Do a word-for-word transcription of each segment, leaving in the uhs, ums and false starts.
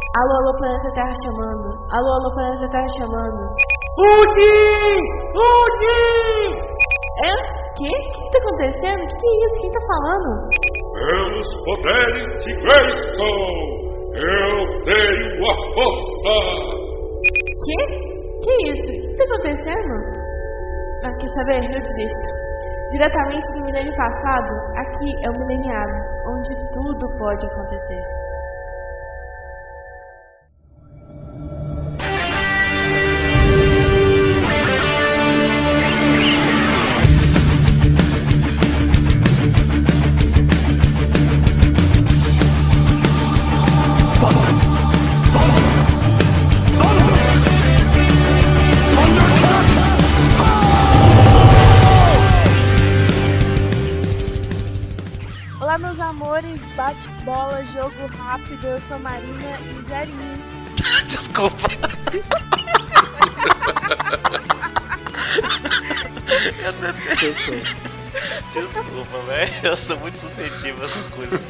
Alô, alô, planeta Terra chamando. Alô, alô, planeta Terra chamando. Udi! Udi! É? Que? O que tá acontecendo? O que, que é isso? Quem tá falando? Pelos poderes de Grayskull, eu tenho a força! Que? Que é isso? O que tá acontecendo? Ah, quer saber? Eu desisto. Diretamente do milênio passado, aqui é o Mileniados, onde tudo pode acontecer. Olá, meus amores, bate-bola, jogo rápido, eu sou a Marina e zero em mim. Desculpa. eu tô... eu sou... Desculpa, velho. Eu sou muito suscetível a essas coisas.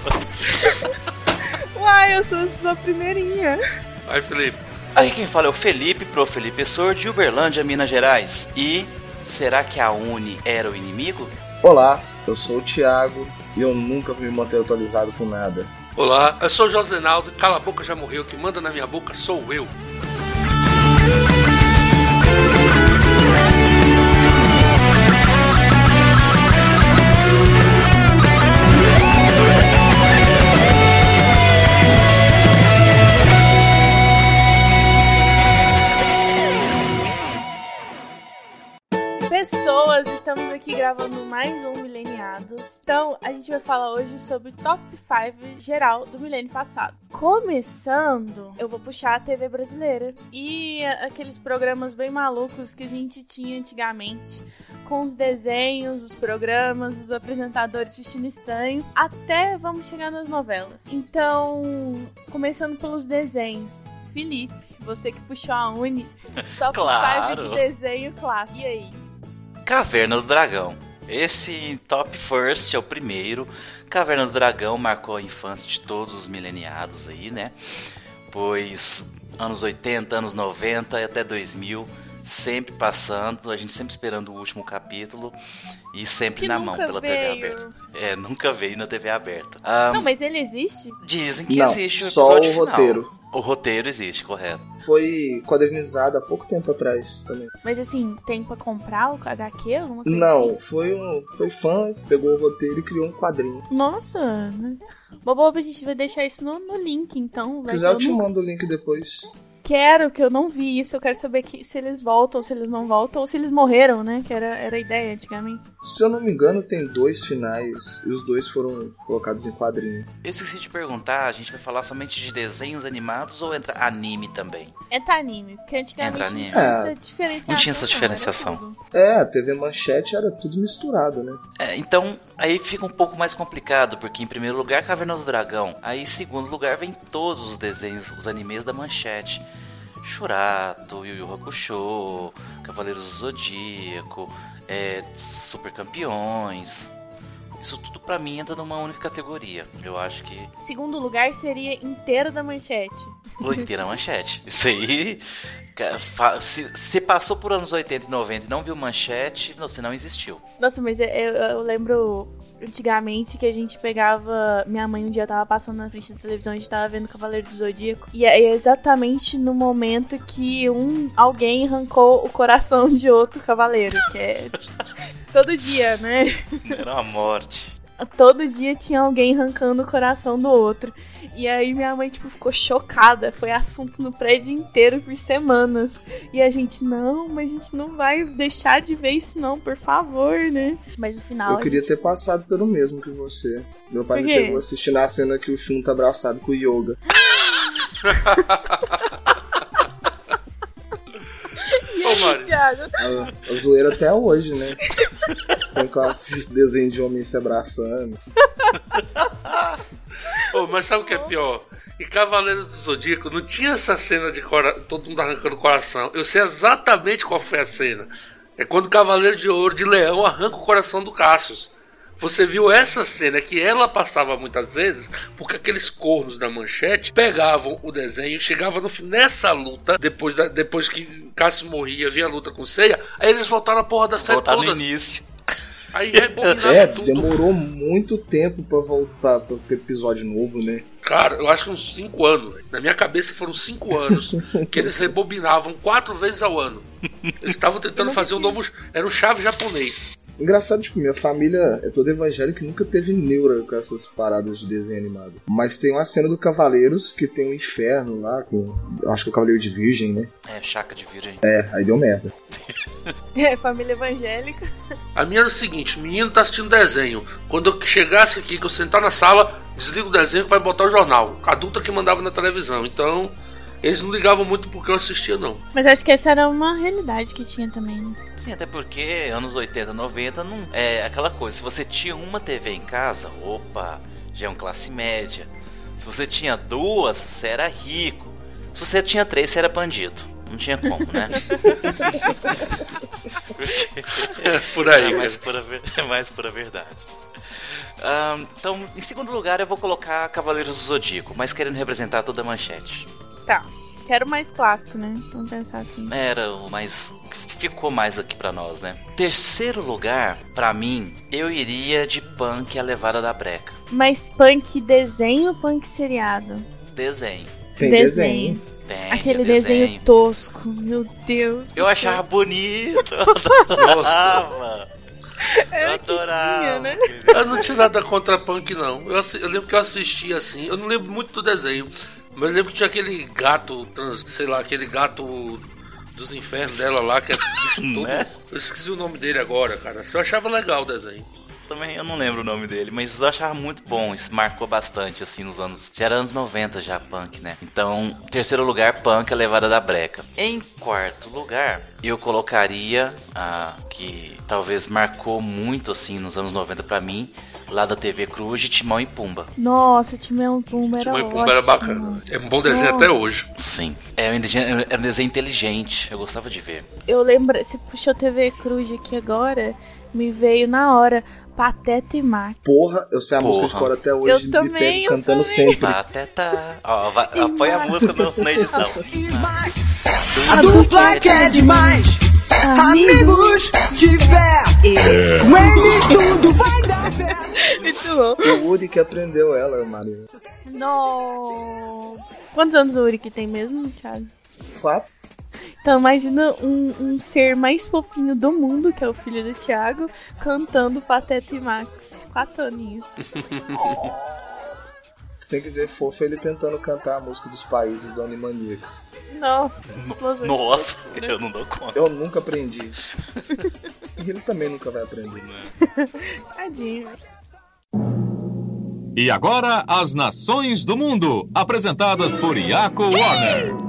Uai, eu sou sua primeirinha. Aí, Felipe. Aí quem fala é o Felipe, pro Felipe Sor, de Uberlândia, Minas Gerais. E será que a Uni era o inimigo? Olá, eu sou o Thiago e eu nunca vou me manter atualizado com nada. Olá, eu sou o Josenaldo, cala a boca já morreu, quem manda na minha boca sou eu. Pessoas, estamos aqui gravando mais um Mileniados. Então, a gente vai falar hoje sobre o top cinco geral do milênio passado. Começando, eu vou puxar a T V brasileira e aqueles programas bem malucos que a gente tinha antigamente, com os desenhos, os programas, os apresentadores vestindo estranho, até vamos chegar nas novelas. Então, começando pelos desenhos. Felipe, você que puxou a Uni, top Claro. cinco de desenho clássico. E aí? Caverna do Dragão. Esse top first é o primeiro. Caverna do Dragão marcou a infância de todos os mileniados aí, né? Pois anos oitenta, anos noventa e até dois mil, sempre passando, a gente sempre esperando o último capítulo e sempre Que na mão pela veio. T V aberta. É, nunca veio na T V aberta. Um, Não, mas ele existe? Dizem que Não, existe o só episódio o final. roteiro. O roteiro existe, correto. Foi quadrinizado há pouco tempo atrás também. Mas assim, tem pra comprar o H Q? Alguma coisa Não, assim? foi um foi fã, pegou o roteiro e criou um quadrinho. Nossa, né? Bobo, a gente vai deixar isso no, no link, então. Se vai quiser que eu te nunca- mando o link depois. Quero, que eu não vi isso. Eu quero saber que, se eles voltam, se eles não voltam, ou se eles morreram, né? Que era, era a ideia antigamente. Se eu não me engano, tem dois finais e os dois foram colocados em quadrinho. Eu esqueci de perguntar, a gente vai falar somente de desenhos animados ou entra anime também? Entra anime, porque antigamente Entra não anime. tinha É. essa diferenciação. Não tinha essa era diferenciação. tudo. É, a T V Manchete era tudo misturado, né? É, então, aí fica um pouco mais complicado, porque em primeiro lugar, Caverna do Dragão. Aí em segundo lugar, vem todos os desenhos, os animes da Manchete. Shurato, Yu Yu Hakusho, Cavaleiros do Zodíaco, é, Super Campeões. Isso tudo pra mim entra numa única categoria. Eu acho que Segundo lugar seria inteiro da Manchete. o inteiro é Manchete. Isso aí, ca- fa- se, se passou por anos oitenta e noventa e não viu Manchete, você não existiu. Nossa, mas eu, eu- eu lembro antigamente que a gente pegava. Minha mãe um dia tava passando na frente da televisão, a gente tava vendo Cavaleiro do Zodíaco. E é exatamente no momento que um alguém arrancou o coração de outro cavaleiro. Que é todo dia, né? Era uma morte. Todo dia tinha alguém arrancando o coração do outro. E aí minha mãe, tipo, ficou chocada. Foi assunto no prédio inteiro por semanas. E a gente, não, mas a gente não vai deixar de ver isso não, por favor, né? Mas no final... Eu a queria gente- ter passado pelo mesmo que você. Meu pai Por me quê? pegou assistindo a cena que o Shun tá abraçado com o Yoga. E Ô, aí, Mari. Thiago? A, a zoeira até hoje, né? Quando eu assisto desenho de homem se abraçando. Ô, mas sabe o que é pior? Em Cavaleiros do Zodíaco não tinha essa cena de cora... todo mundo arrancando o coração. Eu sei exatamente qual foi a cena. É quando o Cavaleiro de Ouro de Leão arranca o coração do Cassius. você viu essa cena que ela passava muitas vezes, porque aqueles cornos da Manchete pegavam o desenho, chegavam no, nessa luta, depois, da, depois que Cássio morria, vinha a luta com Ceia, aí eles voltaram a porra da série voltaram toda. no início. Aí rebobinaram É, tudo. demorou muito tempo pra voltar, pra ter episódio novo, né? Cara, eu acho que uns cinco anos. Véio. Na minha cabeça foram cinco anos que eles rebobinavam quatro vezes ao ano. Eles estavam tentando fazer um novo... Era um chave japonês. Engraçado, tipo, minha família é toda evangélica e nunca teve neura com essas paradas de desenho animado. Mas tem uma cena do Cavaleiros que tem um inferno lá, com... acho que é o Cavaleiro de Virgem, né? É, Chaca de Virgem. É, aí deu merda. É, família evangélica. A minha era o seguinte, o menino tá assistindo desenho. Quando eu chegasse aqui, que eu sentar na sala, desliga o desenho e vai botar o jornal. A adulta que mandava na televisão. Então, eles não ligavam muito porque eu assistia, não. Mas acho que essa era uma realidade que tinha também, né? Sim, até porque anos oitenta, noventa não é aquela coisa. Se você tinha uma T V em casa, opa, já é um classe média. Se você tinha duas, você era rico. Se você tinha três, você era bandido. Não tinha como, né? É por aí. É mais pura, é mais pura verdade. Um, então, em segundo lugar, eu vou colocar Cavaleiros do Zodíaco, mas querendo representar toda a Manchete. Tá. Quero mais clássico, né? Vamos pensar assim. Era o mais... ficou mais aqui pra nós, né? Terceiro lugar, pra mim, eu iria de Punk, a Levada da Breca. Mas Punk desenho ou Punk seriado? Desenho. Tem desenho. Tem, Aquele tem desenho. desenho tosco, meu Deus. Eu achava bonito. Nossa. Eu adorava. Tinha, né? Eu não tinha nada contra Punk, não. Eu, assi- eu lembro que eu assistia assim. Eu não lembro muito do desenho. Mas eu lembro que tinha aquele gato, trans, sei lá, aquele gato dos infernos dela lá, que é bicho todo. Né? Eu esqueci o nome dele agora, cara. Eu achava legal o desenho. Também eu não lembro o nome dele, mas eu achava muito bom. Isso marcou bastante, assim, nos anos... Já era anos noventa já, Punk, né? Então, terceiro lugar, Punk, a Levada da Breca. Em quarto lugar, eu colocaria a que talvez marcou muito, assim, nos anos noventa pra mim, lá da T V Cruz, Timão e Pumba. Nossa, Timão e Pumba era Timão e Pumba ótimo. era bacana. É um bom desenho Nossa. até hoje. Sim. Era um desenho, era um desenho inteligente, eu gostava de ver. Eu lembro, se puxou T V Cruz aqui agora, me veio na hora Pateta e Max. Porra, eu sei a Porra. música de cor até hoje. Eu também, me pego eu cantando também. sempre. Pateta. Ó, vai, apoia a música no, na edição. A dupla que é demais, amigos tiver, com eles tudo vai dar pé. Muito bom. O Uri que aprendeu ela, Maria. No... Quantos anos o Uri tem mesmo, Thiago? Quatro. Então imagina um, um ser mais fofinho do mundo, que é o filho do Thiago, cantando Pateta e Max. Quatro aninhos. Você tem que ver fofo ele tentando cantar a música dos países do Animaniacs. Nossa, explosão. Nossa, eu não dou conta. Eu nunca aprendi. E ele também nunca vai aprender. Tadinho. E agora, as nações do mundo, apresentadas por Iaco Warner.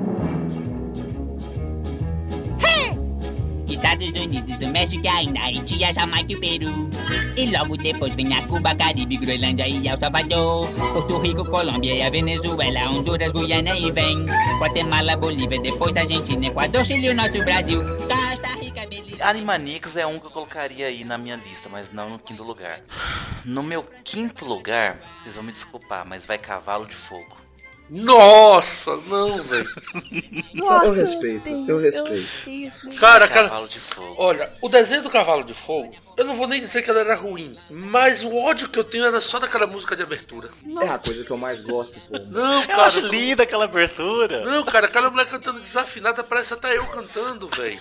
Estados Unidos, o México, a Haiti, a Jamaica e o Peru. E logo depois vem a Cuba, Caribe, Groenlândia e El Salvador. Porto Rico, Colômbia e a Venezuela, Honduras, Guiana e vem Guatemala, Bolívia, depois Argentina, Equador, Chile, o nosso Brasil, Costa Rica, Belize. Animaniacs é um que eu colocaria aí na minha lista, mas não no quinto lugar. No meu quinto lugar, vocês vão me desculpar, mas vai Cavalo de Fogo. Nossa, não, velho. Nossa, Eu respeito, tenho- eu respeito. isso, né? Cara, aquela... Cavalo de Fogo. Olha, o desenho do Cavalo de Fogo, eu não vou nem dizer que ela era ruim, mas o ódio que eu tenho era só daquela música de abertura. É a coisa que eu mais gosto, pô. Não, Eu cara. acho linda aquela abertura. Não, cara, aquela mulher cantando desafinada parece até eu cantando, velho.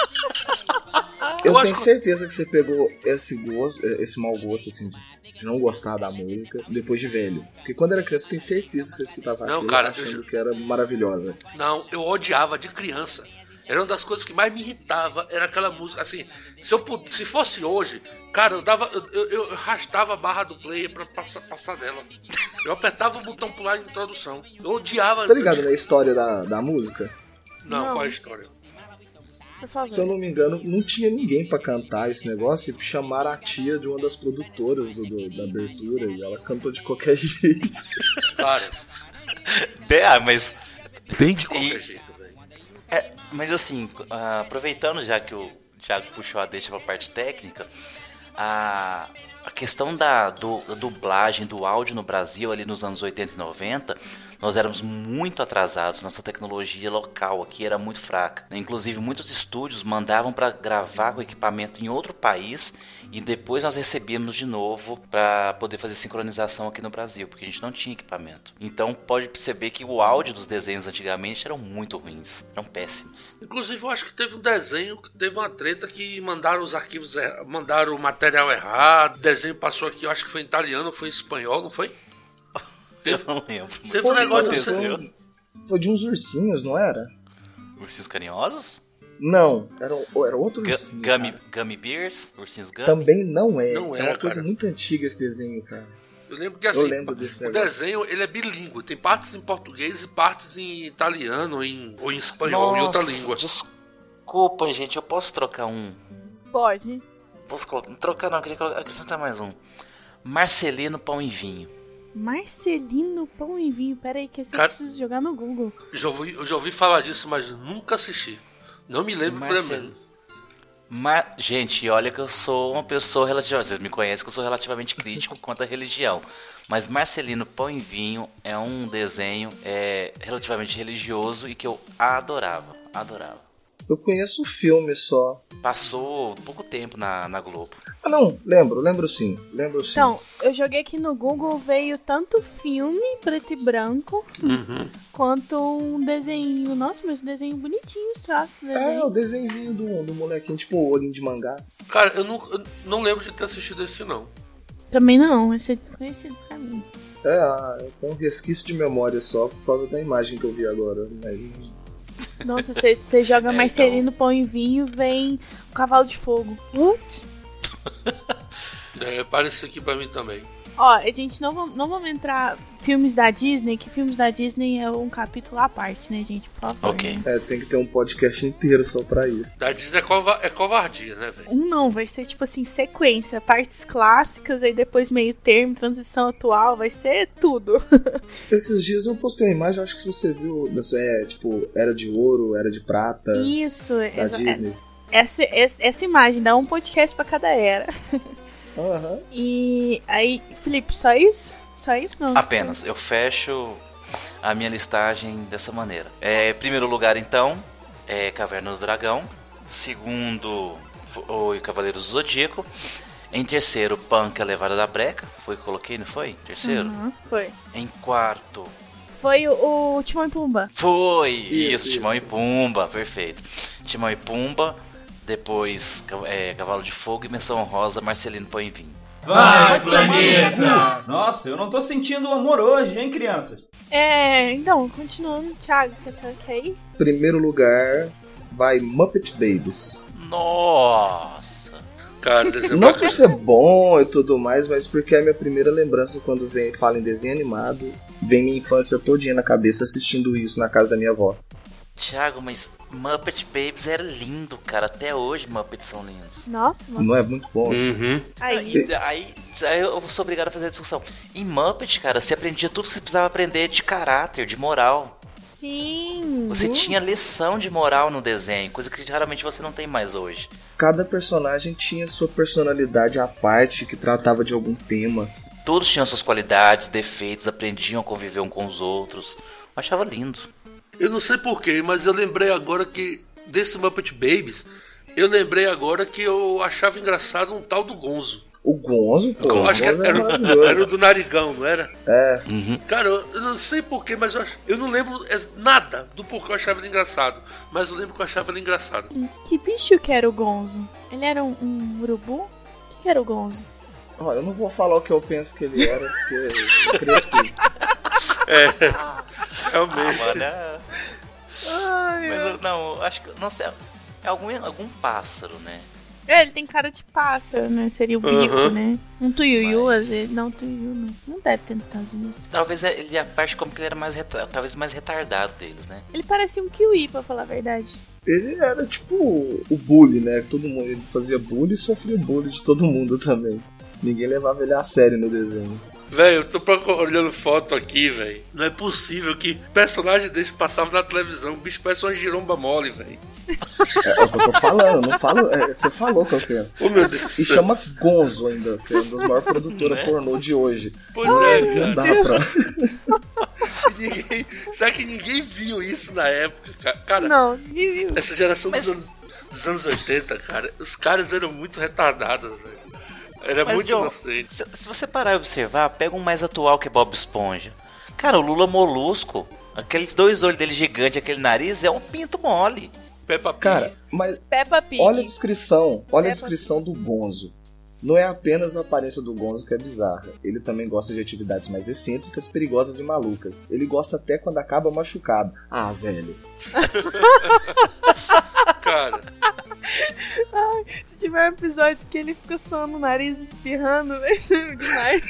Eu Eu tenho acho que- certeza que você pegou esse gosto, esse mau gosto, assim, de não gostar da música depois de velho. Porque quando era criança, eu tenho certeza que você escutava Não, aquilo cara, achando eu- que era maravilhosa. Não, eu odiava de criança. Era uma das coisas que mais me irritava, era aquela música, assim, se eu pud- se fosse hoje, cara, eu dava, eu, eu, eu arrastava a barra do player pra passar, passar dela. Eu apertava o botão pular em introdução. Eu odiava. Você tá ligado na história da, da música? Não, Não. qual é a história? Por favor. Se eu não me engano, não tinha ninguém pra cantar esse negócio e chamaram a tia de uma das produtoras do, do- da abertura e ela cantou de qualquer jeito. Cara, Bem, ah, mas... bem de qualquer E- jeito, velho. É, mas assim, ah, aproveitando já que o Thiago puxou a deixa pra parte técnica, a, a questão da, do, da dublagem, do áudio no Brasil, ali nos anos oitenta e noventa, nós éramos muito atrasados, nossa tecnologia local aqui era muito fraca. Inclusive, muitos estúdios mandavam para gravar com equipamento em outro país e depois nós recebíamos de novo para poder fazer sincronização aqui no Brasil, porque a gente não tinha equipamento. Então, pode perceber que o áudio dos desenhos antigamente eram muito ruins, eram péssimos. Inclusive, eu acho que teve um desenho, que teve uma treta que mandaram os arquivos, mandaram o material errado, o desenho passou aqui, eu acho que foi em italiano, foi em espanhol, não foi? Eu não lembro. Teve Foi, um negócio foi, assim. foi, foi de uns ursinhos, não era? Ursinhos carinhosos? Não, era, era outro Gu- ursinho. Gummy, cara. Gummy Bears? Ursinhos Gummy? Também não é. Não é era, uma coisa cara. muito antiga esse desenho, cara. Eu lembro que assim, lembro desse o negócio. desenho ele é bilíngue, tem partes em português e partes em italiano em, ou em espanhol, em outra língua. Desculpa, gente, eu posso trocar um... Pode. Posso colocar... Trocar não, eu queria colocar... acrescentar mais um. Marcelino Pão e Vinho. Marcelino Pão e Vinho. Pera aí que esse Cara- eu preciso jogar no Google. Já ouvi, eu já ouvi falar disso, mas nunca assisti. Não me lembro Marcel- pelo menos. Mar... Gente, olha que eu sou uma pessoa relativamente... Vocês me conhecem que eu sou relativamente crítico quanto à religião. Mas Marcelino Pão e Vinho é um desenho é, relativamente religioso e que eu adorava. Adorava. Eu conheço o filme só. Passou pouco tempo na, na Globo. Ah, não, lembro, lembro sim. Lembro sim. Então, eu joguei aqui no Google, veio tanto filme preto e branco, Uhum. quanto um desenho. Nossa, mas um desenho bonitinho, os traços do É, desenho. o desenhozinho do, do molequinho, tipo o olhinho de mangá. Cara, eu não, eu não lembro de ter assistido esse não. Também não, esse é desconhecido pra mim. É, ah, tem um resquício de memória só por causa da imagem que eu vi agora. Mas... Nossa, você você joga É, Marcelino Pão e Vinho, vem o Cavalo de Fogo. What? É, apareceu aqui pra mim também. Ó, a gente não, vam- não vamos entrar filmes da Disney, que filmes da Disney é um capítulo à parte, né, gente? Por favor. Ok. né? É, tem que ter um podcast inteiro só pra isso. Da Disney é, cova- é covardia, né, velho? Um não, vai ser tipo assim, sequência, partes clássicas, aí depois meio termo, transição atual, vai ser tudo. Esses dias eu postei uma imagem, acho que você viu, é, tipo, Era de Ouro, Era de Prata, Isso, da exa- Disney. essa, essa, essa imagem, dá um podcast pra cada era. Aham. E aí, Felipe, só isso? Só isso não? Apenas, eu fecho a minha listagem dessa maneira. É, primeiro lugar, então, é Caverna do Dragão. Segundo, o Cavaleiros do Zodíaco. Em terceiro, Punk, a Levada da Breca. Foi que eu coloquei, não foi? Terceiro. Uhum, foi. Em quarto, Foi o, o Timão e Pumba. foi! Isso, Isso, Timão isso. e Pumba, perfeito. Timão e Pumba. Depois, é, Cavalo de Fogo e Menção Honrosa, Marcelino Pão e Vinho. Vai, planeta! Nossa, eu não tô sentindo amor hoje, hein, crianças? É, então, continuando, Thiago, que você quer ir? Primeiro lugar vai Muppet Babies. Nossa! Cara, desenho Não bacana. por ser bom e tudo mais, mas porque é a minha primeira lembrança quando vem, fala em desenho animado. Vem minha infância todinha na cabeça assistindo isso na casa da minha avó. Thiago, mas Muppet Babies era lindo, cara. Até hoje Muppets são lindos. Nossa, mano. Não é muito bom? Uhum. Aí, E aí, aí eu sou obrigado a fazer a discussão. Em Muppet, cara, você aprendia tudo que você precisava aprender de caráter, de moral. sim. Você tinha lição de moral no desenho, coisa que raramente você não tem mais hoje. Cada personagem tinha sua personalidade à parte, que tratava de algum tema. Todos tinham suas qualidades, defeitos, aprendiam a conviver um com os outros. Eu achava lindo. Eu não sei porquê, mas eu lembrei agora que desse Muppet Babies, eu lembrei agora que eu achava engraçado um tal do Gonzo. O Gonzo, pô. Eu o acho que Gonzo era, é era, maravilhoso. era o do narigão, não era? É, Cara, eu, eu não sei porquê, mas eu, ach- eu não lembro é, nada do porquê eu achava ele engraçado. Mas eu lembro que eu achava ele engraçado. Que bicho que era o Gonzo? Ele era um, um urubu? O que, que era o Gonzo? ó, eu não vou falar o que eu penso que ele era, porque eu cresci. Realmente. Mano, é... Mas eu, não, eu acho que. Não sei. É algum, algum pássaro, né? É, ele tem cara de pássaro, né? Seria o bico, Uhum. né? Um tuiuiu, Mas- às vezes. Não, tuiuiu não. Não deve ter nos Estados Unidos. Talvez ele a parte como que ele era mais reta- talvez mais retardado deles, né? Ele parecia um kiwi, pra falar a verdade. Ele era tipo o bully, né? Todo mundo ele fazia bullying e sofria bullying de todo mundo também. Ninguém levava ele a sério no desenho. Velho, eu tô procur- olhando foto aqui, velho. Não é possível que personagem desse passava na televisão. O bicho parece uma giromba mole, velho. É, é o que eu tô falando, não falo. É, você falou qual que é. Oh, meu Deus. E chama Gonzo ainda, que é uma das maiores produtoras Né? pornô de hoje. Pois é, cara. Não dá pra. Ninguém, será que ninguém viu isso na época, ca- cara? Não, ninguém viu. Essa geração Mas- dos, anos, dos anos oitenta, cara, os caras eram muito retardados, velho. Era Mas, muito John, inocente. se, se você parar e observar, pega um mais atual que Bob Esponja. Cara, o Lula Molusco, aqueles dois olhos dele gigantes, aquele nariz, é um pinto mole. Peppa Pig. Cara, mas Peppa Pig. olha a descrição, olha a Peppa descrição do Gonzo. Não é apenas a aparência do Gonzo que é bizarra. Ele também gosta de atividades mais excêntricas, perigosas e malucas. Ele gosta até quando acaba machucado. Ah, velho. Cara, Ai, se tiver um episódio que ele fica suando o nariz espirrando, vai ser demais.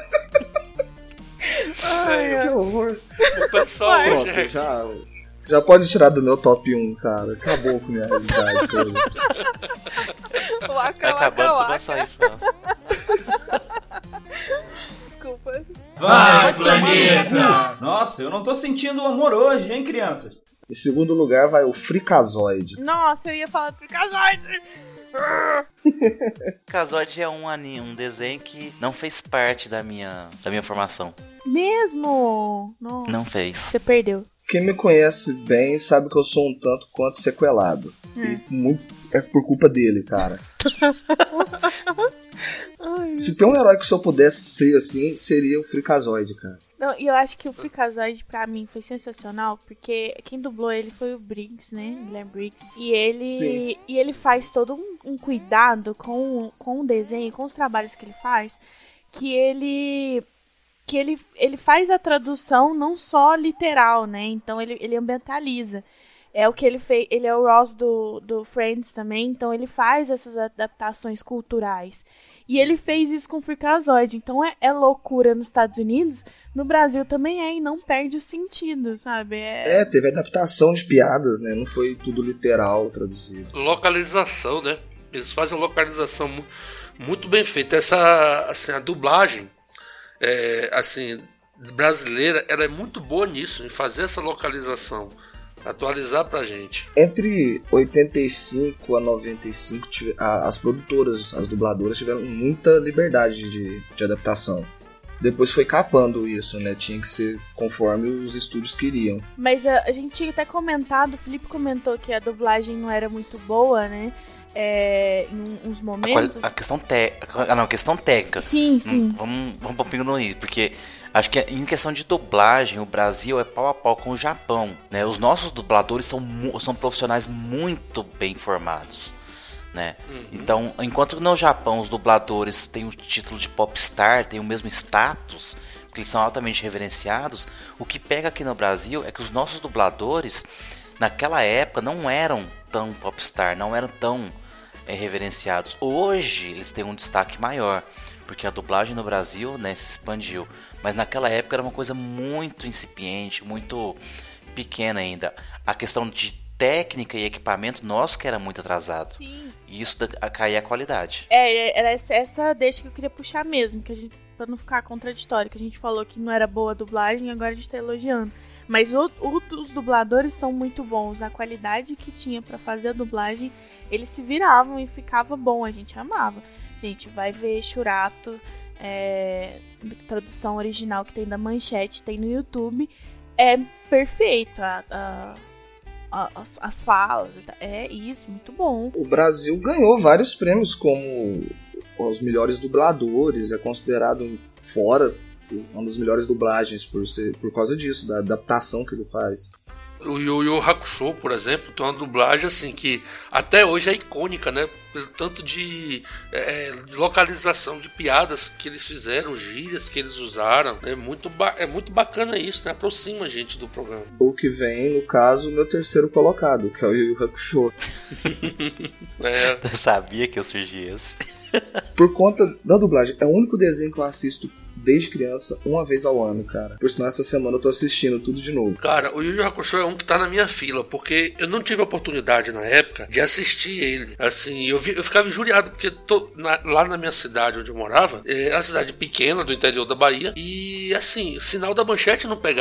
Ai, É, ai. Que horror. o pessoal hoje Pronto, é... já, já pode tirar do meu top um, cara. Acabou com minha realidade toda. Waka, Acabando com waka, nossa waka. infância. Desculpa. Vai, planeta! Nossa, eu não tô sentindo amor hoje, hein, crianças? Em segundo lugar vai o Freakazoid. Nossa, eu ia falar pro Freakazoid. Freakazoid é um anime, um desenho que não fez parte da minha, da minha formação. Mesmo? Nossa, Não fez. você perdeu. Quem me conhece bem sabe que eu sou um tanto quanto sequelado. Hum. E muito é por culpa dele, cara. Ai, Se tem um herói que se eu pudesse ser assim, seria o Freakazoid, cara. Não, e eu acho que o Freakazoid pra mim foi sensacional, porque quem dublou ele foi o Briggs, né? Guilherme Briggs. E ele, Sim. e ele faz todo um, um cuidado com, com o desenho, com os trabalhos que ele faz, que ele que ele, ele faz a tradução não só literal, né? Então ele, ele ambientaliza. É o que ele fez. Ele é o Ross do, do Friends também, então ele faz essas adaptações culturais. E ele fez isso com o Freakazoid. Então é, é loucura nos Estados Unidos, no Brasil também é, e não perde o sentido, sabe? É, É, teve adaptação de piadas, né? Não foi tudo literal traduzido. Localização, né? Eles fazem uma localização mu- muito bem feita. Essa, assim, a dublagem, é, assim, brasileira, ela é muito boa nisso, em fazer essa localização, atualizar pra gente. Entre oitenta e cinco a noventa e cinco, tive- a- as produtoras, as dubladoras tiveram muita liberdade de, de adaptação. Depois foi capando isso, né? Tinha que ser conforme os estúdios queriam. Mas a, a gente tinha até comentado, o Felipe comentou que a dublagem não era muito boa, né? É, em uns A, momentos. quali- a questão te... ah, não, a questão técnica. Sim, sim. Hum, Vamos, vamos um pouquinho no início, porque acho que em questão de dublagem, o Brasil é pau a pau com o Japão, né? Os nossos dubladores são, mu- são profissionais muito bem formados, né? Então, enquanto no Japão os dubladores têm o título de popstar, têm o mesmo status, porque eles são altamente reverenciados, o que pega aqui no Brasil é que os nossos dubladores, naquela época, não eram tão popstar, não eram tão é, reverenciados. Hoje eles têm um destaque maior, porque a dublagem no Brasil, né, se expandiu. Mas naquela época era uma coisa muito incipiente, muito pequena ainda. A questão de técnica e equipamento nosso que era muito atrasado. Sim. E isso da- caía a qualidade. É, era essa, essa deixa que eu queria puxar mesmo, que a gente, pra não ficar contraditório, que a gente falou que não era boa a dublagem, agora a gente tá elogiando. Mas o, o- os dubladores são muito bons, a qualidade que tinha pra fazer a dublagem, eles se viravam e ficava bom, a gente amava. Gente, vai ver Churato, é, tradução original que tem da Manchete, tem no YouTube, é perfeito, a, a- a- as, as falas, é isso, muito bom. O Brasil ganhou vários prêmios como os melhores dubladores, é considerado fora uma das melhores dublagens por, ser, por causa disso, da adaptação que ele faz. O Yu Yu Hakusho, por exemplo, tem uma dublagem assim que até hoje é icônica, né? Pelo tanto de é, localização de piadas que eles fizeram, gírias que eles usaram. É muito, ba- é muito bacana isso, né? Aproxima a gente do programa. O que vem, no caso, o meu terceiro colocado, que é o Yu Yu Hakusho. É, Eu sabia que eu surgi esse. Por conta da dublagem, é o único desenho que eu assisto desde criança, uma vez ao ano, cara. Por sinal, essa semana eu tô assistindo tudo de novo. cara, o Yu Yu Hakusho é um que tá na minha fila, porque eu não tive a oportunidade na época de assistir ele. Assim, eu, vi, eu ficava injuriado, porque tô, na- lá na minha cidade onde eu morava, é uma cidade pequena do interior da Bahia, e assim, o sinal da Manchete não pegava.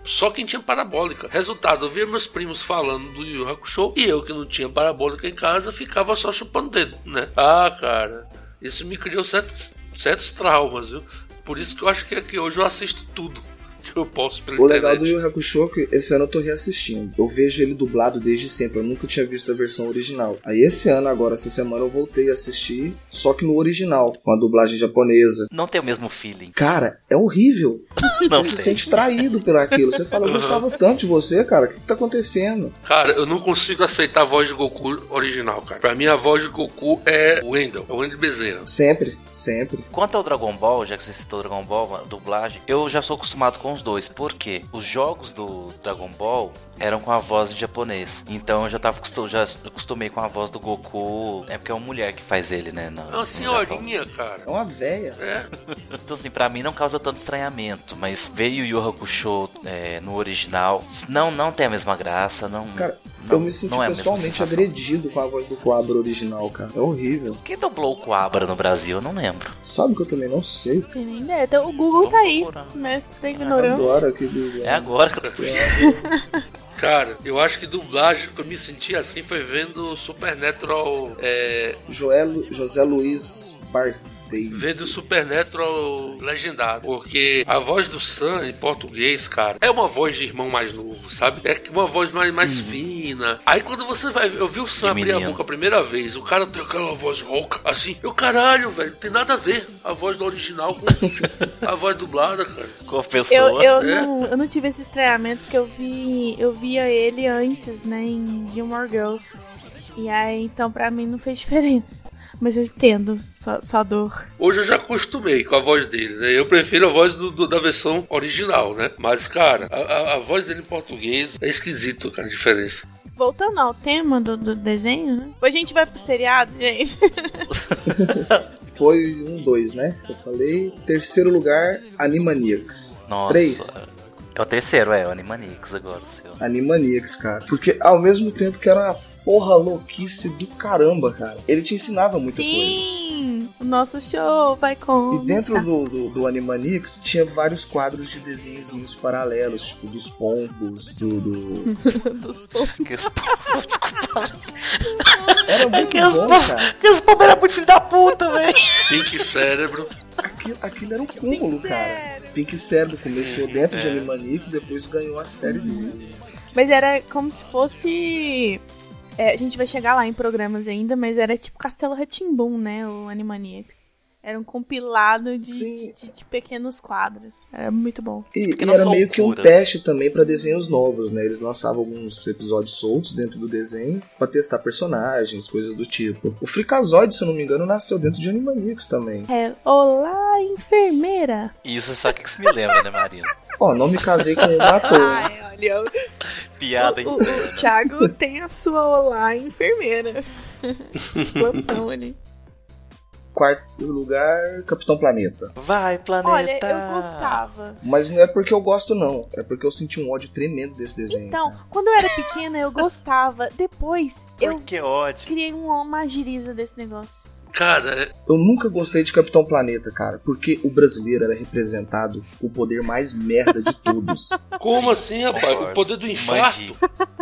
só quem tinha parabólica. Resultado, eu via meus primos falando do Yu Yu Hakusho e eu que não tinha parabólica em casa ficava só chupando dedo, né? Ah, cara, isso me criou certos, certos traumas, viu? Por isso que eu acho que aqui hoje eu assisto tudo que eu posso pela o internet. legal do Yu Yu Hakusho é que esse ano eu tô reassistindo. Eu vejo ele dublado desde sempre. Eu nunca tinha visto a versão original. Aí esse ano, agora, essa semana, eu voltei a assistir, só que no original, com a dublagem japonesa. Não tem o mesmo feeling. Cara, é horrível. Não você se tem. sente traído por aquilo. Você fala, eu gostava tanto de você, cara. O que, que tá acontecendo? Cara, eu não consigo aceitar a voz de Goku original, cara. Pra mim, a voz de Goku é o Wendell. É o Wendell Bezerra. Sempre, sempre. Quanto ao Dragon Ball, já que você citou Dragon Ball, a dublagem, eu já sou acostumado com os dois. Por quê? Os jogos do Dragon Ball eram com a voz em japonês. Então eu já tava acostum, já acostumei com a voz do Goku. É porque é uma mulher que faz ele, né? No, é uma senhorinha, cara. É uma véia. É. Então assim, pra mim não causa tanto estranhamento. Mas ver Yu Yu Hakusho é, no original, não, não tem a mesma graça. Não, cara, não, eu me senti não é pessoalmente agredido com a voz do Coabra original, cara. É horrível. Quem dublou o Coabra no Brasil? Eu não lembro. Sabe que eu também não sei. Tem nem ideia. Então, o Google tá aí. Mestre da ignorância. Agora que Google. É agora que eu tô... Cara, eu acho que dublagem que eu me senti assim foi vendo Supernatural. É... Joel, José Luiz Bartei. Vendo Supernatural legendado. Porque a voz do Sam em português, cara, é uma voz de irmão mais novo, sabe? É uma voz mais, mais uhum. fina. Aí quando você vai ver, eu vi o Sam abrir a boca a primeira vez, o cara tem aquela voz rouca, assim. Eu, caralho, velho, não tem nada a ver a voz do original com a voz dublada, cara. Com a pessoa. Eu, eu, é. não, eu não tive esse estranhamento porque eu vi, eu via ele antes, né, em Gilmore Girls. E aí, então, pra mim não fez diferença. Mas eu entendo sua, sua dor. Hoje eu já acostumei com a voz dele, né? Eu prefiro a voz do, do, da versão original, né? Mas, cara, a, a, a voz dele em português é esquisito, cara, a diferença. Voltando ao tema do, do desenho, né? Depois a gente vai pro seriado, gente. Foi um dois, né? Eu falei. Terceiro lugar, Animaniacs. Nossa. Três. É o terceiro, é, o Animaniacs agora, o seu. Animaniacs, cara. Porque ao mesmo tempo que era porra louquice do caramba, cara. Ele te ensinava muita Sim, coisa. Sim, o nosso show vai com. E dentro do, do, do Animaniacs tinha vários quadros de desenhozinhos paralelos, tipo dos pompos, do. do... dos pompos. Desculpa. Era muito é bom, cara. Aqueles pompos eram muito filho da puta, velho. Pink Cérebro. Aquilo, aquilo era um cúmulo, Pink cara. Cérebro. Pink Cérebro começou dentro é. de Animaniacs e depois ganhou a série uhum. dele. Mas era como se fosse. É, a gente vai chegar lá em programas ainda, mas era tipo Castelo Rá-Tim-Bum, né? O Animaniacs. Era um compilado de, de, de, de pequenos quadros. Era muito bom. E, e era meio que um teste também pra desenhos novos, né? Eles lançavam alguns episódios soltos dentro do desenho pra testar personagens, coisas do tipo. O Freakazoid, se eu não me engano, nasceu dentro de Animaniacs também. É, olá, enfermeira! Isso, sabe o que isso me lembra, né, Marina? Ó, não me casei com um ator. Ai, olha... Piada, hein? O, o, o Thiago tem a sua olá, enfermeira. Plantão ali. Quarto lugar, Capitão Planeta. Vai, Planeta! Olha, eu gostava. Mas não é porque eu gosto, não. É porque eu senti um ódio tremendo desse desenho. Então, cara. quando eu era pequena, eu gostava. Depois, Por eu que ódio? criei uma magiriza desse negócio. Cara, eu nunca gostei de Capitão Planeta, cara, porque o brasileiro era representado com o poder mais merda de todos. Como Sim, assim, rapaz? concordo. O poder do infarto?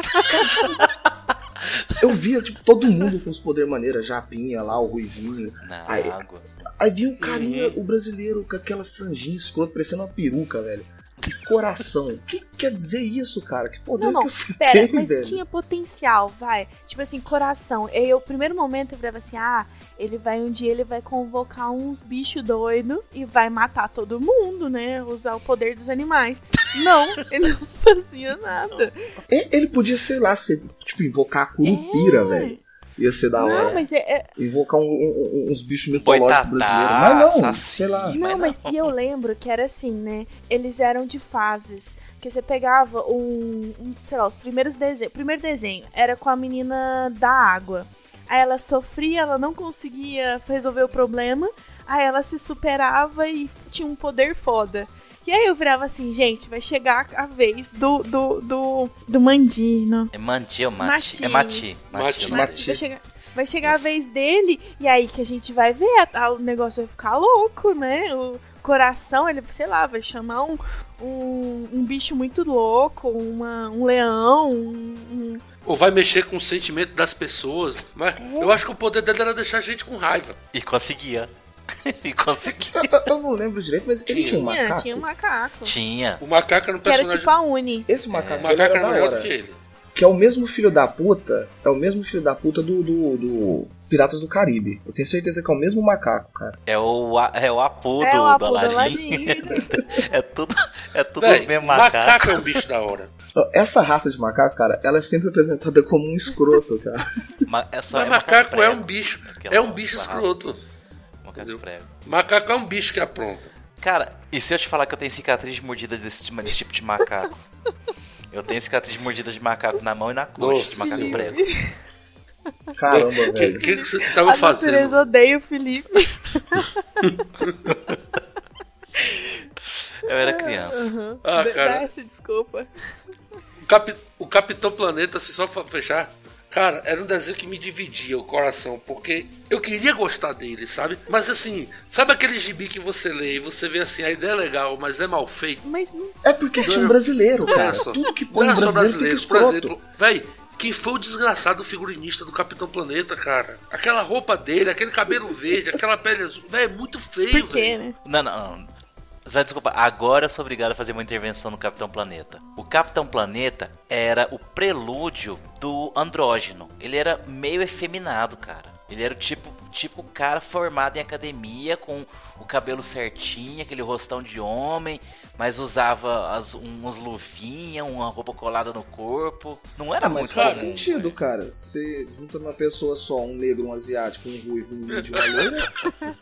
Eu via, tipo, todo mundo com os poderes maneiros, Japinha lá, o Ruivinho. Na aí, água. Aí vinha o carinha, uhum. o brasileiro, com aquela franjinha escrota, parecendo uma peruca, velho. Que coração. O que quer dizer isso, cara? Que poder não, não, que você pera, tem, mas velho? tinha potencial, vai. Tipo assim, coração. E eu, primeiro momento, eu falava assim, ah, ele vai, um dia ele vai convocar uns bichos doidos e vai matar todo mundo, né? Usar o poder dos animais. Não, ele não fazia nada. Ele podia, sei lá, ser, tipo, invocar a Curupira, é. velho. Ia ser da hora. Não, mas é, é... Invocar um, um, uns bichos mitológicos brasileiros. Mas não, assassino, sei lá. Não, mas e eu lembro que era assim, né? Eles eram de fases. Que você pegava um, um sei lá, os primeiros desenhos. O primeiro desenho era com a menina da água. Aí ela sofria, ela não conseguia resolver o problema. Aí ela se superava e tinha um poder foda. E aí eu virava assim, gente, vai chegar a vez do, do, do, do Mandi, não? É Mandi ou Mati? Mati. É Mati. Mati. Mati. Vai, chegar, Vai chegar a vez dele, e aí que a gente vai ver, a, o negócio vai ficar louco, né? O coração, ele, sei lá, vai chamar um, um, um bicho muito louco, uma, um leão, um, um... Ou vai mexer com o sentimento das pessoas. Mas é. eu acho que o poder dele era deixar a gente com raiva. E conseguia. E conseguia. Eu, eu não lembro direito, mas ele tinha um macaco. Tinha um macaco. Tinha. O macaco era um Que personagem... era tipo a Uni. Esse macaco, é. o macaco era, era melhor da do que ele. Que é o mesmo filho da puta, é o mesmo filho da puta do, do, do Piratas do Caribe. Eu tenho certeza que é o mesmo macaco, cara. É o, é o Apu é do, o Apu do Aladdin. É tudo, é tudo Véi, os mesmos macacos. Macaco é um bicho da hora. Essa raça de macaco, cara, ela é sempre apresentada como um escroto, cara. Ma é só, Mas é macaco, macaco é um bicho. É um bicho escroto. Macaco, prego. Macaco é um bicho que apronta. Cara, e se eu te falar que eu tenho cicatriz de mordida desse, desse tipo de macaco? Eu tenho cicatriz de mordida de macaco na mão e na coxa. Nossa, de macaco sim. prego. Caramba, velho. O que, que você tava a fazendo? A natureza odeia o Felipe. Eu era criança. Uhum. Ah, cara. Desce, desculpa. O, Cap... o Capitão Planeta, assim, só pra fechar... Cara, era um desenho que me dividia o coração, porque eu queria gostar dele, sabe? Mas assim, sabe aquele gibi que você lê e você vê assim, a ideia é legal, mas é mal feito? Mas não... É porque tinha um brasileiro, cara. Só, Tudo que põe um brasileiro, brasileiro fica escroto. Por exemplo, véi, quem foi o desgraçado figurinista do Capitão Planeta, cara? Aquela roupa dele, aquele cabelo verde, aquela pele azul, véi, é muito feio, Por quê, véi. né? Não, não, não. Vai, desculpa, agora eu sou obrigado a fazer uma intervenção no Capitão Planeta. O Capitão Planeta era o prelúdio do andrógeno. Ele era meio efeminado, cara. Ele era o tipo, tipo cara formado em academia, com o cabelo certinho, aquele rostão de homem, mas usava as, umas luvinhas, uma roupa colada no corpo. Não era ah, muito mas faz comum, sentido, véio. Cara. Você junta numa pessoa só, um negro, um asiático, um ruivo, um índio, uma loira.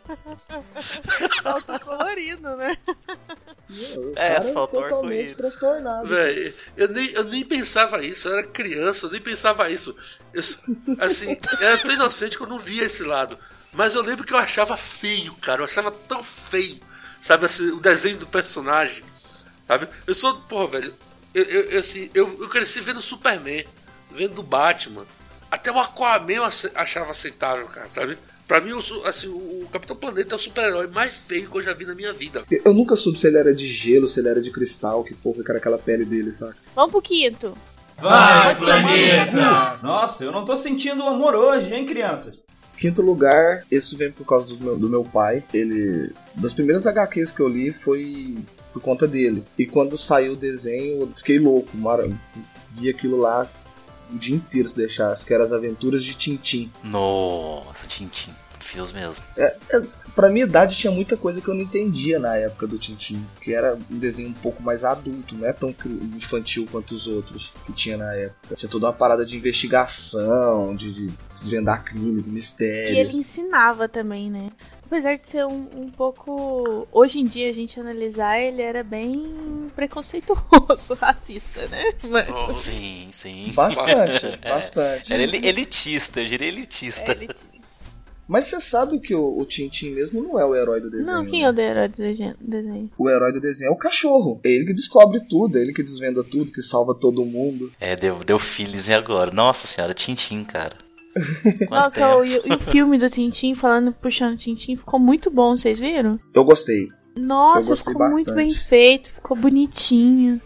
Falta colorido, né? Meu, é, faltou totalmente transtornado. Véi, eu nem, eu nem pensava isso, eu era criança, eu nem pensava isso. Eu, assim, eu era tão inocente que eu não via esse lado. Mas eu lembro que eu achava feio, cara. Eu achava tão feio, sabe, assim, o desenho do personagem, sabe? Eu sou, porra, velho, eu, eu, eu, assim, eu, eu cresci vendo Superman, vendo Batman. Até o Aquaman eu achava aceitável, cara, sabe? Pra mim, assim, o Capitão Planeta é o super-herói mais feio que eu já vi na minha vida. Eu nunca soube se ele era de gelo, se ele era de cristal, que porra que era aquela pele dele, saca? Vamos pro quinto. Vai, planeta! Nossa, eu não tô sentindo amor hoje, hein, crianças? Quinto lugar, isso vem por causa do meu, do meu pai. Ele, das primeiras agá quês que eu li foi por conta dele. E quando saiu o desenho, eu fiquei louco, mano. Vi aquilo lá o dia inteiro se deixasse, que eram as aventuras de Tintin. Nossa, Tintin, fios mesmo. É, é, pra minha idade tinha muita coisa que eu não entendia na época do Tintin, que era um desenho um pouco mais adulto, não é tão infantil quanto os outros que tinha na época. Tinha toda uma parada de investigação, de, de desvendar crimes e mistérios. E ele ensinava também, né? Apesar de ser um, um pouco... Hoje em dia, a gente analisar, ele era bem preconceituoso, racista, né? Mas... Oh, sim, sim. Bastante, bastante. Era elitista, eu diria elitista. É elitista. Mas você sabe que o, o Tintin mesmo não é o herói do desenho. Não, quem né? é o herói do desenho? O herói do desenho é o cachorro. É ele que descobre tudo, é ele que desvenda tudo, que salva todo mundo. É, deu, deu feeling agora. Nossa senhora, Tintin, cara. Nossa, o, o filme do Tintin, falando, puxando Tintin, ficou muito bom, vocês viram? Eu gostei. Nossa, Eu gostei ficou bastante. muito bem feito, ficou bonitinho.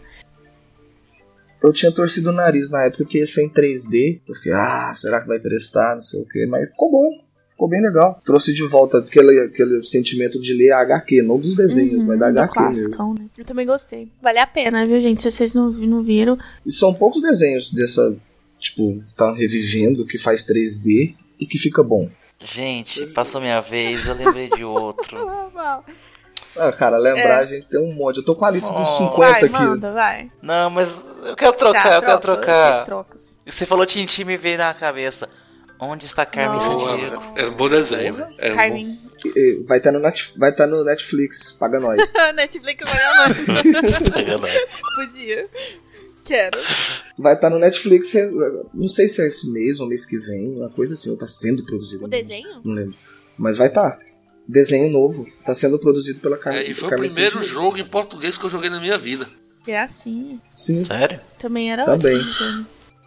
Eu tinha torcido o nariz na época que ia ser em três D. Eu fiquei, ah, será que vai prestar? Não sei o que. Mas ficou bom. Ficou bem legal. Trouxe de volta aquele, aquele sentimento de ler a agá quê. Não dos desenhos, uhum, mas da agá quê mesmo. Né? Eu também gostei. Vale a pena, viu, gente? Se vocês não, não viram. E são poucos desenhos dessa... Tipo, tá revivendo, que faz três D e que fica bom. Gente, passou minha vez, eu lembrei de outro. Ah, cara, lembrar, é. A gente tem um monte. Eu tô com a lista oh, dos cinquenta vai, aqui. Manda, vai. Não, mas eu quero trocar, tá, eu troca, quero trocar. Trocas. Você falou Tintin, me veio na cabeça. Onde está Carmen Sandiego? É um bom desenho. É um Carmen. bom... Vai estar tá no, Net... tá no Netflix, paga nós. Netflix paga nós. Paga nós. Podia. Quero. Vai estar tá no Netflix, não sei se é esse mês ou mês que vem, uma coisa assim, ou tá sendo produzido. O desenho? Não lembro. Mas vai estar. Tá. Desenho novo. Tá sendo produzido pela Carmen. É, e foi Carmen o primeiro Sandiego. Jogo em português que eu joguei na minha vida. É assim. Sim. Sério? Também era Também. ótimo.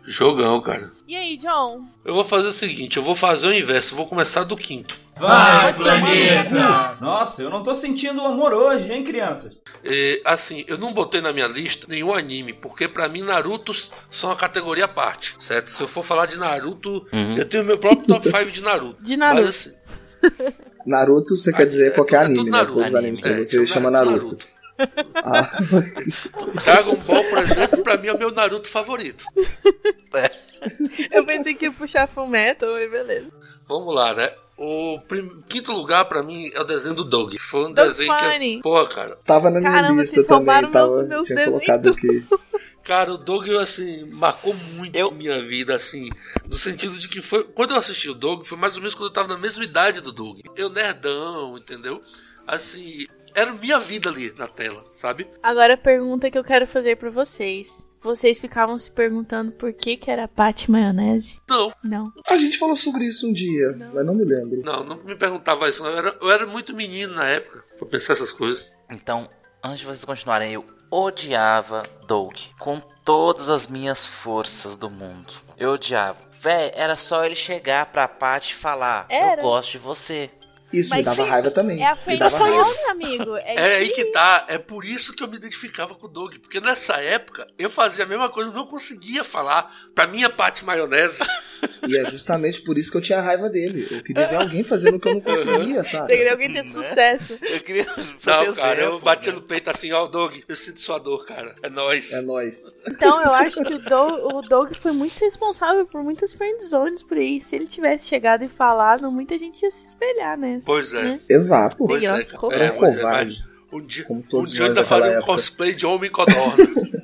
Jogão, cara. E aí, John? Eu vou fazer o seguinte, eu vou fazer o inverso, eu vou começar do quinto. Vai, planeta! Nossa, eu não tô sentindo amor hoje, hein, crianças? É, assim, eu não botei na minha lista nenhum anime, porque pra mim Narutos são a categoria à parte, certo? Se eu for falar de Naruto, uhum. eu tenho meu próprio top cinco de Naruto. De Naruto. Mas, assim, Naruto, você quer dizer é, qualquer é anime, né? Todos os animes que você chama Naruto. Naruto. Ah. Dragon Ball, por exemplo, pra mim é o meu Naruto favorito. É. Eu pensei que ia puxar Full Metal, mas beleza. Vamos lá, né? O prim... quinto lugar pra mim é o desenho do Doug. Foi um Doug desenho Funny. que... Pô, cara. Tava na minha Caramba, lista também. Tava... meus Tinha colocado aqui. Cara, o Doug, assim, marcou muito eu... minha vida, assim, no sentido de que foi... Quando eu assisti o Doug, foi mais ou menos quando eu tava na mesma idade do Doug. Eu nerdão, entendeu? Assim, era minha vida ali na tela, sabe? Agora a pergunta que eu quero fazer pra vocês. Vocês ficavam se perguntando por que que era Patty Maionese? Não. Não. A gente falou sobre isso um dia, não. mas não me lembro. Não, não me perguntava isso. Eu era, eu era muito menino na época pra pensar essas coisas. Então, antes de vocês continuarem, eu odiava Doug com todas as minhas forças do mundo. Eu odiava. Véi, era só ele chegar pra Patty e falar, era. eu gosto de você. Isso mas me dava sim, raiva também. É a feição, amigo. É, é aí que tá. É por isso que eu me identificava com o Doug. Porque nessa época, eu fazia a mesma coisa. Eu não conseguia falar pra minha Patty Maionese. E é justamente por isso que eu tinha raiva dele. Eu queria ver alguém fazendo o que eu não conseguia, sabe? Eu queria alguém tendo sucesso. Eu queria Não, cara, eu batia no peito assim, ó, Doug, eu sinto sua dor, cara. É nóis. É nóis. Então, eu acho que o Doug, o Doug foi muito responsável por muitas friendzones por aí. Se ele tivesse chegado e falado, muita gente ia se espelhar, né? Pois é. Né? Exato. Pois Legal. é, cara. Covarde. É, É um pois é, covarde. mas um dia, Como um todos dia eu nós ainda naquela faria um época. cosplay de homem codorna.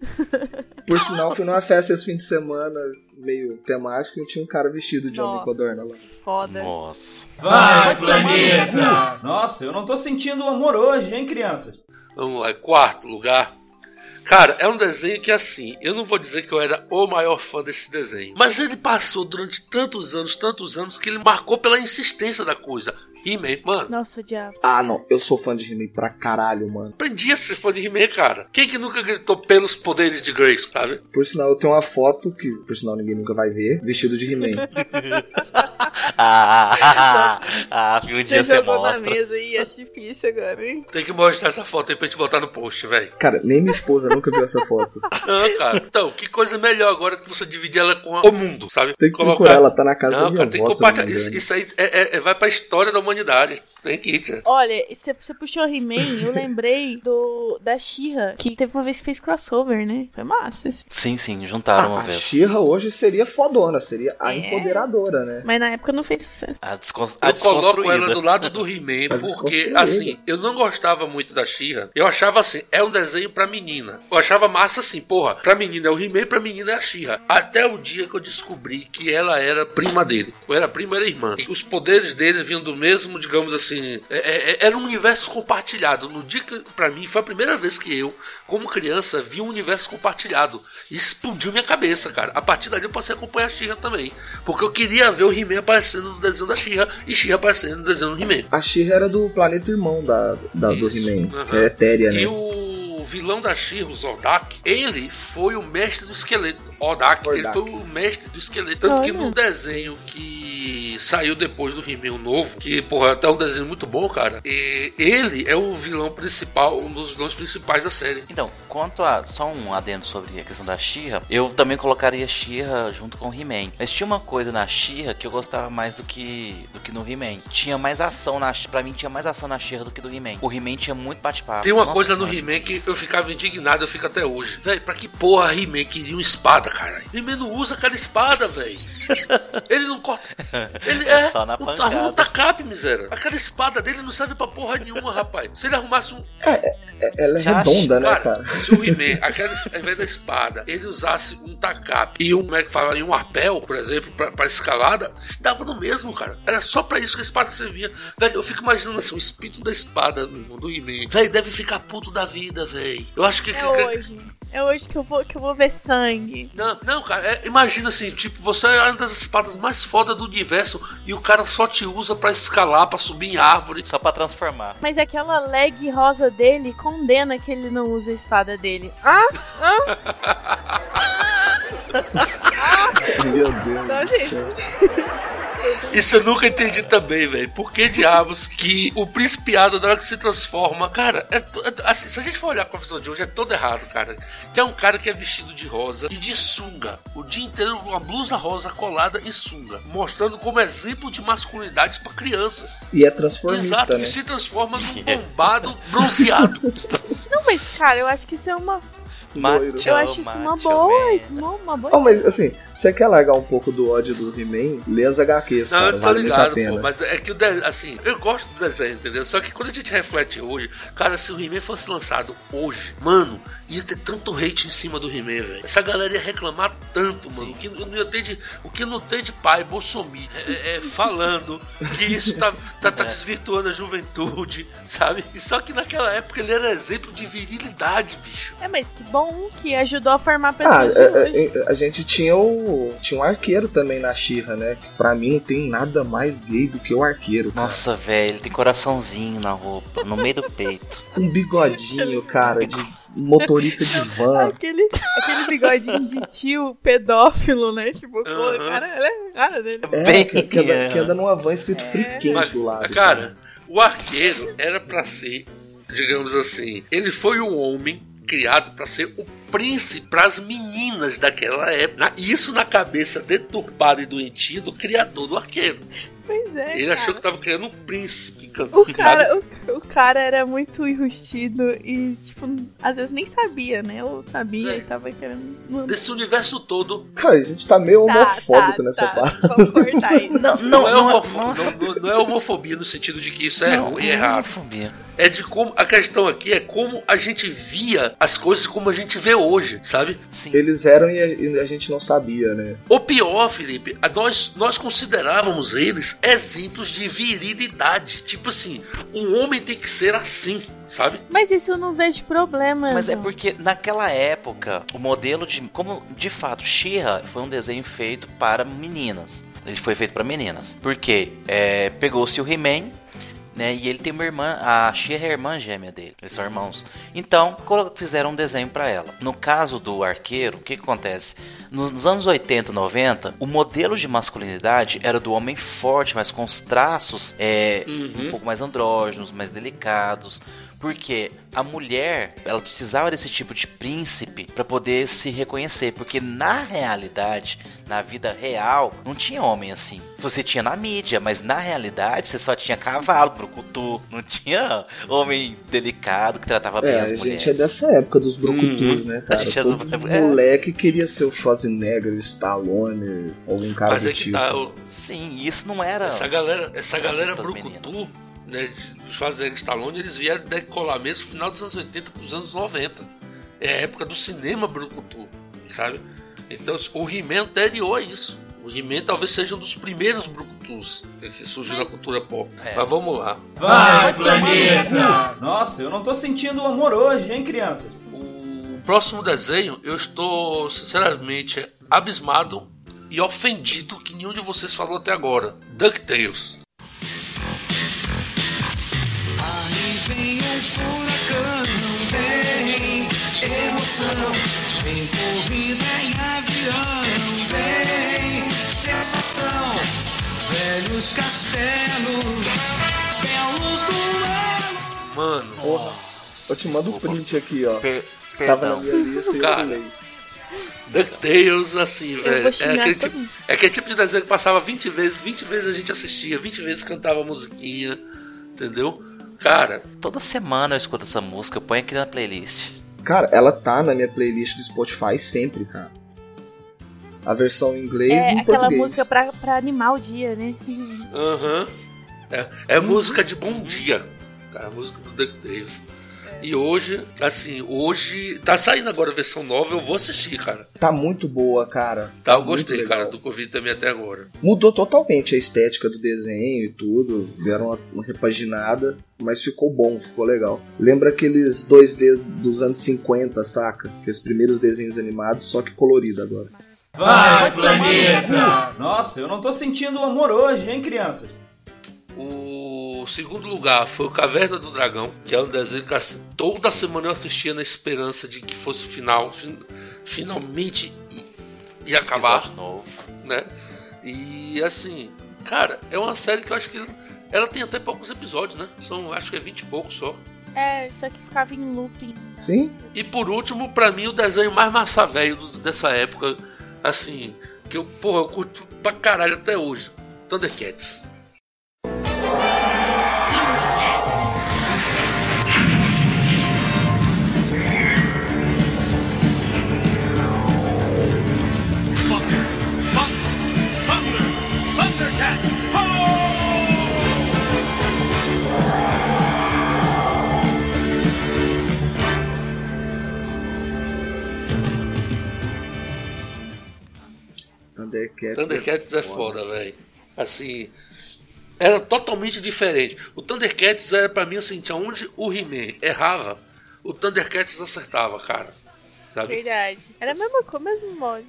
Por sinal, fui numa festa esse fim de semana, meio temático, e tinha um cara vestido de homem Nossa. codorna lá. Foda. Nossa. Vai, planeta! Nossa, eu não tô sentindo amor hoje, hein, crianças? Vamos lá, quarto lugar. Cara, é um desenho que, assim, eu não vou dizer que eu era o maior fã desse desenho, mas ele passou durante tantos anos, tantos anos, que ele marcou pela insistência da coisa. He-Man, mano. Nossa, o diabo. Ah, não. Eu sou fã de He-Man pra caralho, mano. Aprendi a ser fã de He-Man, cara. Quem que nunca gritou pelos poderes de Grace, sabe? Por sinal, eu tenho uma foto, que por sinal ninguém nunca vai ver, vestido de He-Man. ah, ah, ah, um dia você jogou mostra. na mesa aí, acho difícil agora, hein? Tem que mostrar essa foto aí pra gente botar no post, velho. Cara, nem minha esposa nunca viu essa foto. Não, cara. Então, que coisa melhor agora que você dividir ela com o mundo, sabe? Tem que Colocar... procurar, ela tá na casa não, da minha cara, tem que avó, compartilhar. se eu não Isso, me engano. isso aí é, é, é, vai pra história da humanidade. Tem que ir, cara. Olha, você, você puxou He-Man, eu lembrei do da She-Ra, que teve uma vez que fez crossover, né? Foi massa. Assim. Sim, sim, juntaram uma Ah, a vez. She-Ra hoje seria fodona, seria a É. empoderadora, né? Mas na época não fez sucesso. A, descon... a Eu coloco desconstruída. ela do lado do He-Man, Tá porque, desconstruída. assim, eu não gostava muito da She-Ra. Eu achava assim, é um desenho pra menina. Eu achava massa assim, porra, pra menina é o He-Man, pra menina é a She-Ra. Até o dia que eu descobri que ela era prima dele. Ou era prima, era irmã. E os poderes dele vinham do mesmo, digamos assim, é, é, era um universo compartilhado. No dia que, pra mim, foi a primeira vez que eu, como criança, vi um universo compartilhado. E explodiu minha cabeça, cara. A partir dali eu passei a acompanhar a She-Ra também. Porque eu queria ver o He-Man aparecendo no desenho da She-Ra e She-Ra aparecendo no desenho do He-Man. A She-Ra era do planeta irmão da, da, do Isso, He-Man, uhum. que é etérea, né? E o vilão da She-Ra, o Zordak, ele foi o mestre do esqueleto. Ordak, ele Ordak. foi o mestre do esqueleto. Tanto que Olha. no desenho que saiu depois do He-Man novo, que, porra, até um desenho muito bom, cara, e ele é o vilão principal, um dos vilões principais da série. Então, quanto a... Só um adendo sobre a questão da She-Ra, eu também colocaria She-Ra junto com o He-Man. Mas tinha uma coisa na She-Ra que eu gostava mais do que, do que no He-Man. Tinha mais ação na She-Ra. Pra mim, tinha mais ação na She-Ra do que do He-Man. O He-Man tinha muito bate-papo. Tem uma Nossa coisa no senhora, He-Man que isso. eu ficava indignado, eu fico até hoje. Véi, pra que porra He-Man queria uma espada, cara? He-Man não usa aquela espada, véi. Ele não corta. Ele é. É só na o- pancada. Arruma um tacape, miséria. Aquela espada dele não serve pra porra nenhuma, rapaz. Se ele arrumasse um. É, ela é Já redonda, né, Cara, cara? se o He-Man, aquela, ao invés da espada, ele usasse um tacape e um, como é que fala, e um arpel, por exemplo, pra, pra escalada, se dava no mesmo, cara. Era só pra isso que a espada servia. Velho, eu fico imaginando assim, o espírito da espada, meu irmão, do He-Man. Velho, deve ficar puto da vida, velho. Eu acho que. É hoje. É hoje que eu vou, que eu vou ver sangue. Não, não, cara, é, imagina assim, tipo, você é uma das espadas mais fodas do universo e o cara só te usa pra escalar, pra subir em árvore. Só pra transformar. Mas aquela leg rosa dele condena que ele não usa a espada dele. Ah? Ah? Meu Deus Não, do gente. céu. Isso eu nunca entendi também, velho. Por que diabos que o príncipe Adam, na hora que se transforma, cara, é, é, assim, se a gente for olhar a confissão de hoje, é todo errado, cara. Que é um cara que é vestido de rosa e de sunga, o dia inteiro com uma blusa rosa colada e sunga, mostrando como exemplo de masculinidade pra crianças. E é transformista, Exato, né? e se transforma num bombado bronzeado. Não, mas, cara, eu acho que isso é uma... Loiro. Eu acho isso uma boa, uma, uma boa Oh, mas assim, você quer largar um pouco do ódio do He-Man? Lê as H Qs, Não, cara, eu tô vale muito a ligado, pena. pô, mas é que o de... assim, eu gosto do desenho, entendeu? Só que quando a gente reflete hoje, cara, se o He-Man fosse lançado hoje, mano, ia ter tanto hate em cima do He-Man, velho. Essa galera ia reclamar tanto, mano. O que não ia ter de, o que não tem de pai, Bolsonaro, é, é, falando que isso tá, tá, tá desvirtuando a juventude, sabe? E só que naquela época ele era exemplo de virilidade, bicho. É, mas que bom que ajudou a formar Ah, pessoas é, hoje. é, a gente tinha o. Tinha um arqueiro também na She-Ra, né? Pra mim não tem nada mais gay do que o arqueiro. Cara. Nossa, velho, ele tem coraçãozinho na roupa, no meio do peito. Um bigodinho, cara, de motorista de van. Aquele, aquele bigodinho de tio pedófilo, né? Tipo, pô, Aham. cara, ela é cara dele. É, Bem, que, que, anda, é. que anda numa van escrito Free Quente Mas, do lado. cara, sabe? o arqueiro era pra ser, digamos assim, ele foi um homem criado pra ser o príncipe pras meninas daquela época. Na- Isso na cabeça deturpada e doentia do criador do arqueiro. Pois é, Ele cara. achou que tava criando um príncipe. O sabe? cara, o, o cara era muito enrustido e, tipo, às vezes nem sabia, né? Ou sabia É. e tava querendo... Desse universo todo. Cara, a gente tá meio Tá, homofóbico tá, nessa tá. parte. Vamos cortar isso. Não, Não, não, é não, homofo- nossa, não- não- não é homofobia no sentido de que isso é não, ruim e não é errado. homofobia. É de como. A questão aqui é como a gente via as coisas como a gente vê hoje, sabe? Sim. Eles eram e a, e a gente não sabia, né? Ou pior, Felipe, a- nós, nós considerávamos eles exemplos de virilidade. Tipo assim, um homem tem que ser assim, sabe? Mas isso eu não vejo problema. Mas é não. porque naquela época, o modelo de. Como de fato, She-Ra foi um desenho feito para meninas. Ele foi feito para meninas. Porque é, pegou-se o He-Man, né? E ele tem uma irmã, a She-Ra é a irmã gêmea dele. Eles são irmãos. Então, colo- fizeram um desenho para ela. No caso do arqueiro, o que, que acontece? Nos, nos anos oitenta, noventa, o modelo de masculinidade era do homem forte, mas com os traços é, Uhum. um pouco mais andrógenos, mais delicados. Porque a mulher, ela precisava desse tipo de príncipe para poder se reconhecer. Porque na realidade, na vida real, não tinha homem assim. Você tinha na mídia, mas na realidade você só tinha cavalo, brucutu. Não tinha homem delicado que tratava bem É, as a mulheres. gente é dessa época dos brucutus, né, cara? A gente é Todo dos- é. moleque queria ser o Schwarzenegger, o Stallone, algum cara Mas do é que tipo. tá. o- Sim, isso não era... Essa galera, essa galera das brucutu, meninas. né, de Schwarzenegger e Stallone, eles vieram decolar mesmo no final dos anos oitenta para os anos noventa. É a época do cinema brucutu, sabe? Então o He-Man anterior a isso. O He-Man talvez seja um dos primeiros brucutus que surgiu na cultura pop. É. Mas vamos lá. Vai, planeta! Nossa, eu não tô sentindo o amor hoje, hein, crianças? O próximo desenho, eu estou sinceramente abismado e ofendido que nenhum de vocês falou até agora. DuckTales. Aí vem um furacão, vem emoção, vem corrida em avião, vem sensação, velhos castelos, belos do Mano, Porra, eu te mando o Desculpa. print aqui, ó. Per- Tava na Perdão. minha lista e eu Cara, pulei. DuckTales, assim, Eu velho. vou É xingar aquele, todo tipo, mundo. é aquele tipo de desenho que passava vinte vezes, vinte vezes a gente assistia, vinte vezes cantava a musiquinha, entendeu? Cara, Toda semana eu escuto essa música, eu ponho aqui na playlist. Cara, ela tá na minha playlist do Spotify sempre, cara. A versão em inglês É e em aquela português. música pra, pra animar o dia, né? aham. É, é música de bom dia, cara, a música do DuckTales. E hoje, assim, hoje tá saindo agora a versão nova, eu vou assistir, cara. Tá muito boa, cara. Tá, eu muito gostei, legal. cara, do que eu vi também até agora. Mudou totalmente a estética do desenho e tudo. Deram uma, uma repaginada, mas ficou bom, ficou legal. Lembra aqueles dois D dos anos cinquenta, saca? Aqueles primeiros desenhos animados, só que colorido agora. Vai, planeta! Nossa, eu não tô sentindo o amor hoje, hein, crianças? O segundo lugar foi o Caverna do Dragão, que é um desenho que assim, toda semana eu assistia na esperança de que fosse o final, fin- finalmente i- ia acabar. Episódio novo. né? E assim, cara, é uma série que eu acho que ela tem até poucos episódios, né? São, acho que é vinte e poucos só. É, isso aqui ficava em looping. Sim. E por último, pra mim, o desenho mais massa velho dessa época, assim, que eu, porra, eu curto pra caralho até hoje. Thundercats. Thundercats, Thundercats é foda, velho. Assim, era totalmente diferente. O Thundercats era pra mim assim, onde o He-Man errava, o Thundercats acertava, cara. Sabe? Verdade. Era a mesma coisa, mesmo molde.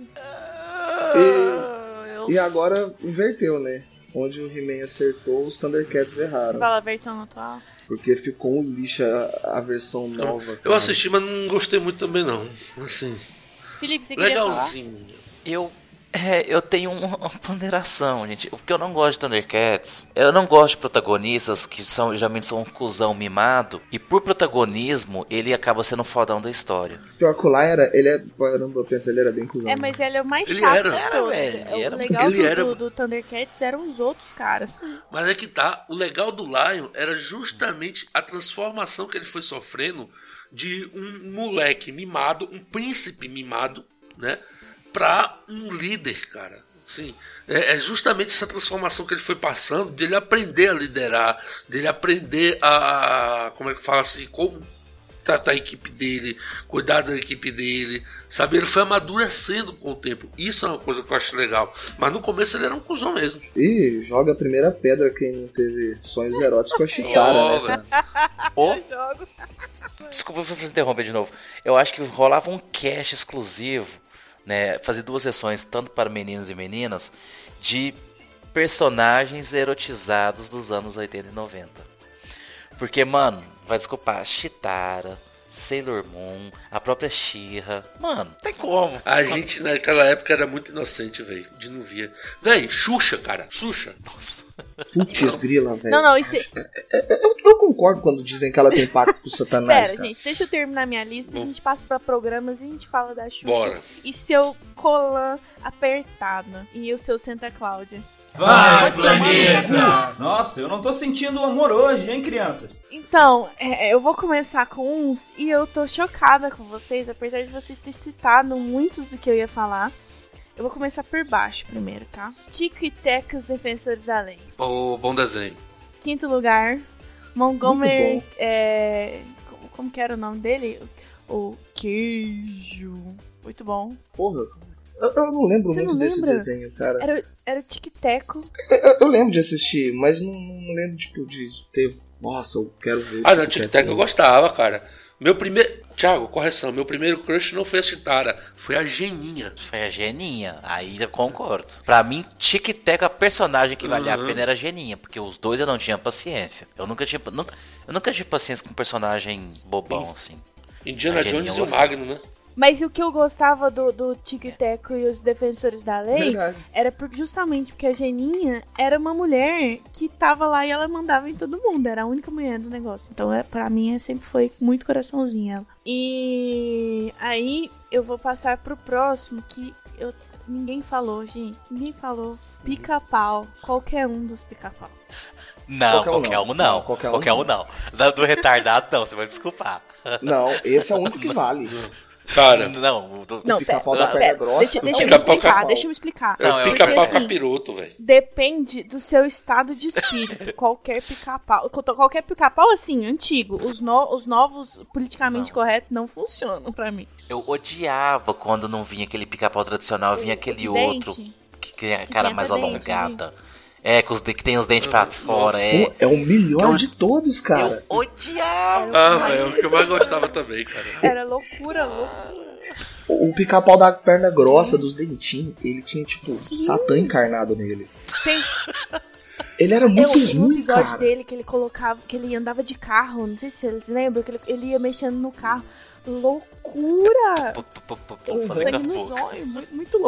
E, e agora inverteu, né? Onde o He-Man acertou, os Thundercats erraram. Você fala a versão atual? Porque ficou um lixo a, a versão nova. Eu, eu assisti, mas não gostei muito também não. Assim, Felipe, você queria falar? legalzinho. Eu, é, eu tenho uma ponderação, gente. Porque eu não gosto de Thundercats. Eu não gosto de protagonistas que são, geralmente são um cuzão mimado. E por protagonismo, ele acaba sendo o fodão da história. Pior que o lá era, ele é. Caramba, eu penso, ele era bem cuzão. É, mas ele é o mais Ele chato era. de todos. Era, velho, O era- legal ele do, era. do, do Thundercats eram os outros caras. Mas é que tá, o legal do Lion era justamente a transformação que ele foi sofrendo de um moleque mimado, um príncipe mimado, né? Pra um líder, cara. Assim, é, é justamente essa transformação que ele foi passando, dele aprender a liderar, dele aprender a, como é que fala assim, como tratar a equipe dele, cuidar da equipe dele, sabe? Ele foi amadurecendo com o tempo. Isso é uma coisa que eu acho legal. Mas no começo ele era um cuzão mesmo. E joga a primeira pedra quem não teve sonhos eróticos com a Chitara, Ó, né? velho. Ô, Eu jogo. desculpa, eu vou interromper de novo. Eu acho que rolava um cast exclusivo, né? Fazer duas sessões, tanto para meninos e meninas, de personagens erotizados dos anos oitenta e noventa. Porque, mano, vai desculpar, Chitara, Sailor Moon, a própria She-Ra. Mano, tem como. A gente naquela época era muito inocente, velho. De não via. Velho, Xuxa, cara. Xuxa. Nossa. Putz, grila, velho. Não, não, isso. Eu, eu concordo quando dizem que ela tem pacto com o Satanás, Pera, cara. gente, deixa eu terminar minha lista. A gente passa pra programas e a gente fala da Xuxa. Bora. E seu colan apertado. E o seu Santa Cláudia. Vai, planeta! Nossa, eu não tô sentindo amor hoje, hein, crianças? Então, é, eu vou começar com uns e eu tô chocada com vocês, apesar de vocês terem citado muitos do que eu ia falar. Eu vou começar por baixo primeiro, tá? Tico e Teco, os Defensores da Lei. Pô, bom desenho. Quinto lugar, Montgomery. Muito bom. É, como, como que era o nome dele? O Queijo. Muito bom. Porra, eu, eu não lembro Você muito não desse lembra? desenho, cara. Era, era o Tic Teco. Eu, eu lembro de assistir, mas não, não lembro, tipo, de ter... Nossa, eu quero ver. Ah, não, Tic Tic Tac. Tac eu gostava, cara. Meu primeiro. Thiago, correção. Meu primeiro crush não foi a Chitara, foi a Geninha. Foi a Geninha, aí eu concordo. Pra mim, Tic Tac, a personagem que valia Uhum. a pena era a Geninha, porque os dois eu não tinha paciência. Eu nunca tive, nunca, eu nunca tive paciência com um personagem bobão, assim. Indiana A Geninha Jones e eu o gostava. Magno, né? Mas o que eu gostava do, do Tic Teco e os Defensores da Lei Verdade. era por, justamente porque a Geninha era uma mulher que tava lá e ela mandava em todo mundo. Era a única mulher do negócio. Então, é, pra mim, é, sempre foi muito coraçãozinho ela. E aí, eu vou passar pro próximo que eu, ninguém falou, gente. Ninguém falou. Pica-pau. Qualquer um dos pica-pau. Não, Qualquer um qualquer não. um não. Não, qualquer um Qualquer um não. não. Da- Do retardado não, você vai desculpar. Não, esse é o único que vale. Cara, Não, o do- Não, pera, pica-pau da pera, perna grossa. deixa, deixa eu me Pica-pau explicar, pica-pau. deixa eu me explicar. é Não, o eu- pica-pau porque, assim, capiroto, velho. Depende do seu estado de espírito. Qualquer pica-pau. Qualquer pica-pau, assim, antigo. Os, no- os novos politicamente Não. corretos não funcionam pra mim. eu odiava quando não vinha aquele pica-pau tradicional, vinha aquele de outro dente? que, que é a Que cara tem mais até dente, alongada. É, com os de- que tem os dentes pra fora, é. Pô, é o melhor de todos, cara. Eu odiava. Ah, velho, é o que eu mais gostava também, cara. Era loucura, loucura. O, o pica-pau da perna grossa, dos dentinhos, ele tinha, tipo, Satã encarnado nele. Tem, Ele era eu, muito tinha um ruim, episódio cara. dele que ele colocava, que ele andava de carro, não sei se vocês lembram, que ele, ele ia mexendo no carro. Loucura! Pu- pu- pu- pu- O fazendo sangue a nos boca. olhos, muito, muito louco.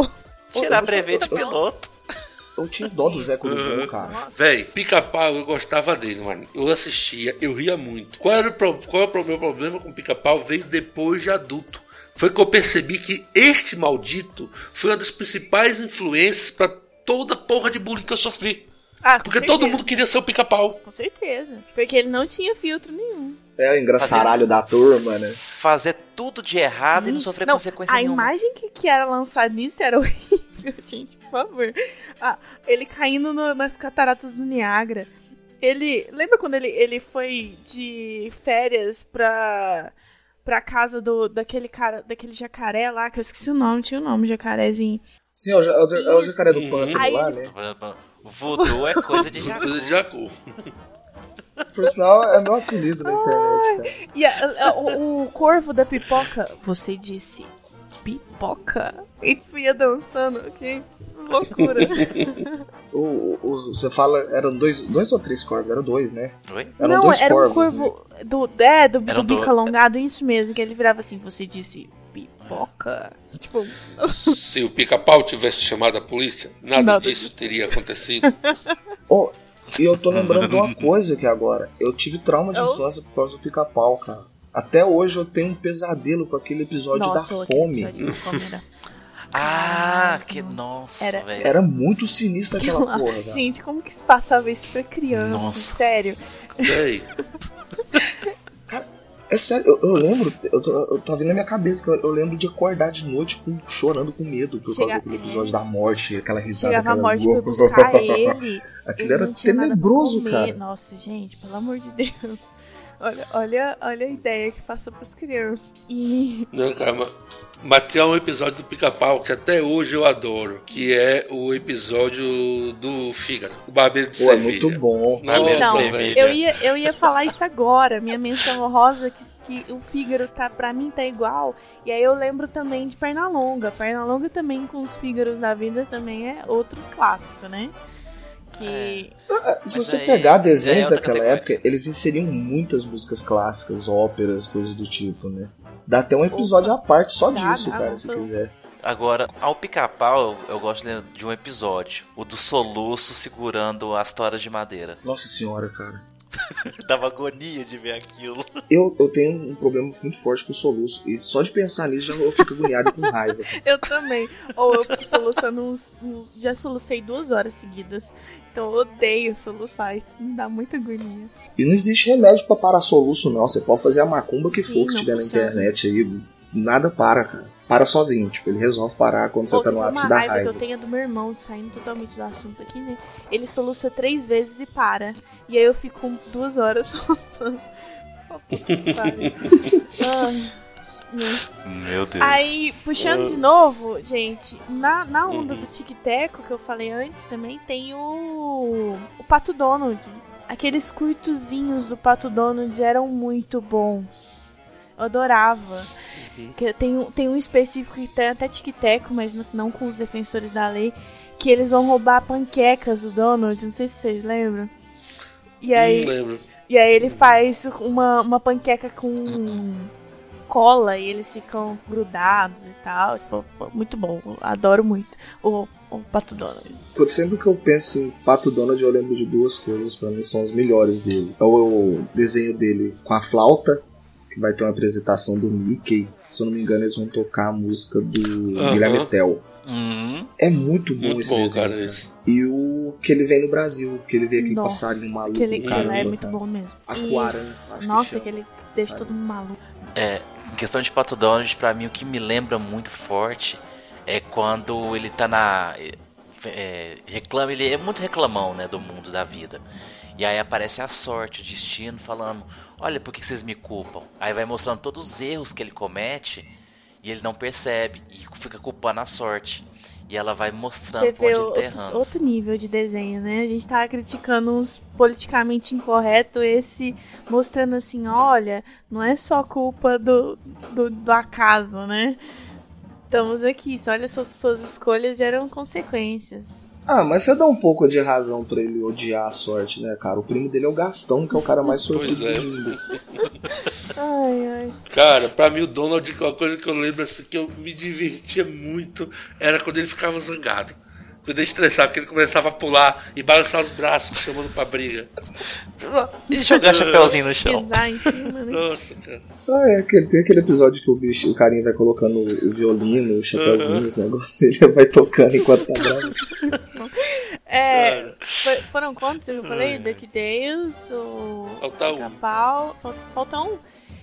Tirar brevet de piloto. Eu tinha dó do Zé Urubu, cara. Véi, Pica-Pau, eu gostava dele, mano. Eu assistia, eu ria muito. Qual era o, pro... Qual era o meu problema com Pica-Pau? Veio depois de adulto. Foi que eu percebi que este maldito foi uma das principais influências pra toda a porra de bullying que eu sofri. Ah, Porque certeza. todo mundo queria ser o Pica-Pau. Com certeza. Porque ele não tinha filtro nenhum. É o engraçaralho da turma, né? Fazer tudo de errado Sim. e não sofrer não, consequência a nenhuma. A imagem que, que era lançada nisso era horrível, gente, por favor. Ah, ele caindo no, nas cataratas do Niágara. Ele... Lembra quando ele, ele foi de férias pra... pra casa do, daquele cara, daquele jacaré lá, que eu esqueci o nome, tinha o nome, jacarezinho. Sim, é o, é o, é o jacaré do pântano Aí lá, ele- né? Voodoo é coisa de jacu. Coisa de Jacu. Por sinal, é meu apelido na internet, cara. E a- a- o, o corvo da pipoca, você disse pipoca? E tipo, ia dançando, ok? Loucura. O, o, você fala, eram dois, dois ou três corvos? Eram dois, né? Oi? Eram Não, dois era corvos, um corvo né? do, é, do, Eram do bico do- alongado, isso mesmo, que ele virava assim, você disse pipoca? Tipo, Se o Pica-Pau tivesse chamado a polícia, nada, Nada disso disso. teria acontecido. Oh, e eu tô lembrando de uma coisa aqui agora. Eu tive trauma de Oh. infância por causa do Pica-Pau, cara. Até hoje eu tenho um pesadelo com aquele episódio nossa, da aquele fome. episódio da fome era... Ah, que nossa, Era- velho. Era muito sinistra aquela porra, cara. Gente, como que se passava isso pra criança? Nossa. Sério. Véi, É sério, eu, eu lembro, eu, tô, eu tava vindo na minha cabeça que eu, eu lembro de acordar de noite com, chorando com medo por Chega- causa daquele episódio da morte, aquela risada. Chegava a aquela- morte foi buscar ele. Aquilo ele era não tinha nada pra tenebroso, comer. cara. Nossa, gente, pelo amor de Deus. Olha, olha, olha a ideia que passou pras crianças. E não, cara, mas, mas tem um episódio do Pica-Pau que até hoje eu adoro, que é o episódio do Fígaro, o Barbeiro de Pô, é Sevilha. muito bom. Nossa, Não, velho. eu ia, eu ia falar isso agora. Minha menção honrosa que, que o Fígaro tá, pra mim tá igual. E aí eu lembro também de Pernalonga. Pernalonga também com os Fígaros da vida também é outro clássico, né? Que... Se Mas você aí- pegar aí é desenhos outra daquela categoria. época, eles inseriam muitas músicas clássicas, óperas, coisas do tipo, né? Dá até um episódio à parte só Dá, disso, dá, cara, não se tô- quiser. Agora, ao Pica-Pau, eu, eu gosto de- de um episódio. O do Soluço segurando as toras de madeira. Nossa senhora, cara. Dava agonia de ver aquilo. Eu, eu tenho um problema muito forte com o soluço. E só de pensar nisso já eu fico agoniado e com raiva. Eu também. Ou eu fico soluçando uns, uns- já solucei duas horas seguidas. Então eu odeio soluçar. Isso me dá muita agonia. E não existe remédio pra parar soluço, não. Você pode fazer a macumba que Sim, for que não tiver na funciona. internet aí. Nada para, cara. Para sozinho. Tipo, ele resolve parar quando você Ou tá se no for ápice uma da raiva, raiva. que eu tenho do meu irmão, saindo totalmente do assunto aqui, né? Ele soluça três vezes e para. E aí eu fico duas horas soluçando. Oh, puta que pariu. Ai, né? Meu Deus. Aí, puxando de novo, gente, na, na onda do tic-teco que eu falei antes também, tem o, o Pato Donald. Aqueles curtozinhos do Pato Donald eram muito bons. Eu adorava. Que tem, um- tem um específico que tem até tic-teco, mas não, não com os defensores da lei, que eles vão roubar panquecas do Donald, não sei se vocês lembram. E aí, Não lembro. e aí ele faz uma, uma panqueca com cola e eles ficam grudados e tal. Tipo, muito bom. Eu adoro muito o, o Pato Donald. Porque sempre que eu penso em Pato Donald, eu lembro de duas coisas, pra mim são os melhores dele. É o desenho dele com a flauta, que vai ter uma apresentação do Mickey. Se eu não me engano, eles vão tocar a música do Aham. Guilherme Tell. Hum, É muito bom Muito esse bom, desenho, cara, esse. E o que ele vem no Brasil, que ele vê aquele Nossa, passarinho maluco. Aquele, do aquele caramba, é muito cara. bom mesmo. Aquara, Isso. acho que Nossa, chama, aquele deixa sabe? todo mundo maluco. é, em questão de Pato Donald, pra mim o que me lembra muito forte é quando ele tá na... É, reclama, ele é muito reclamão, né, do mundo, da vida. E aí aparece a sorte, o destino, falando: olha, por que vocês me culpam? Aí vai mostrando todos os erros que ele comete e ele não percebe e fica culpando a sorte. E ela vai mostrando Você por onde vê ele tá outro, errando. outro nível de desenho, né? A gente tava criticando uns politicamente incorreto, esse mostrando assim, olha, não é só culpa do, do, do acaso, né? Estamos aqui, só olha, suas, suas escolhas geram consequências. Ah, mas você dá um pouco de razão pra ele odiar a sorte, né, cara? O primo dele é o Gastão, que é o cara mais Pois é. sortudo do mundo. Ai, ai. Cara, pra mim o Donald, uma coisa que eu lembro assim, que eu me divertia muito, era quando ele ficava zangado. Quando ele estressava, que ele começava a pular e balançar os braços, chamando pra briga. E jogar chapeuzinho no chão. Pisar em cima, né? Nossa, cara. Ah, é, aquele, tem aquele episódio que o bicho, o carinha vai colocando o violino, o chapeuzinho, Uhum. os negócios, ele vai tocando enquanto tá bravo. É, Cara. foi- foram quantos que eu falei? Ai. DuckTales, o Falta um. Pica-Pau, falta, falta um.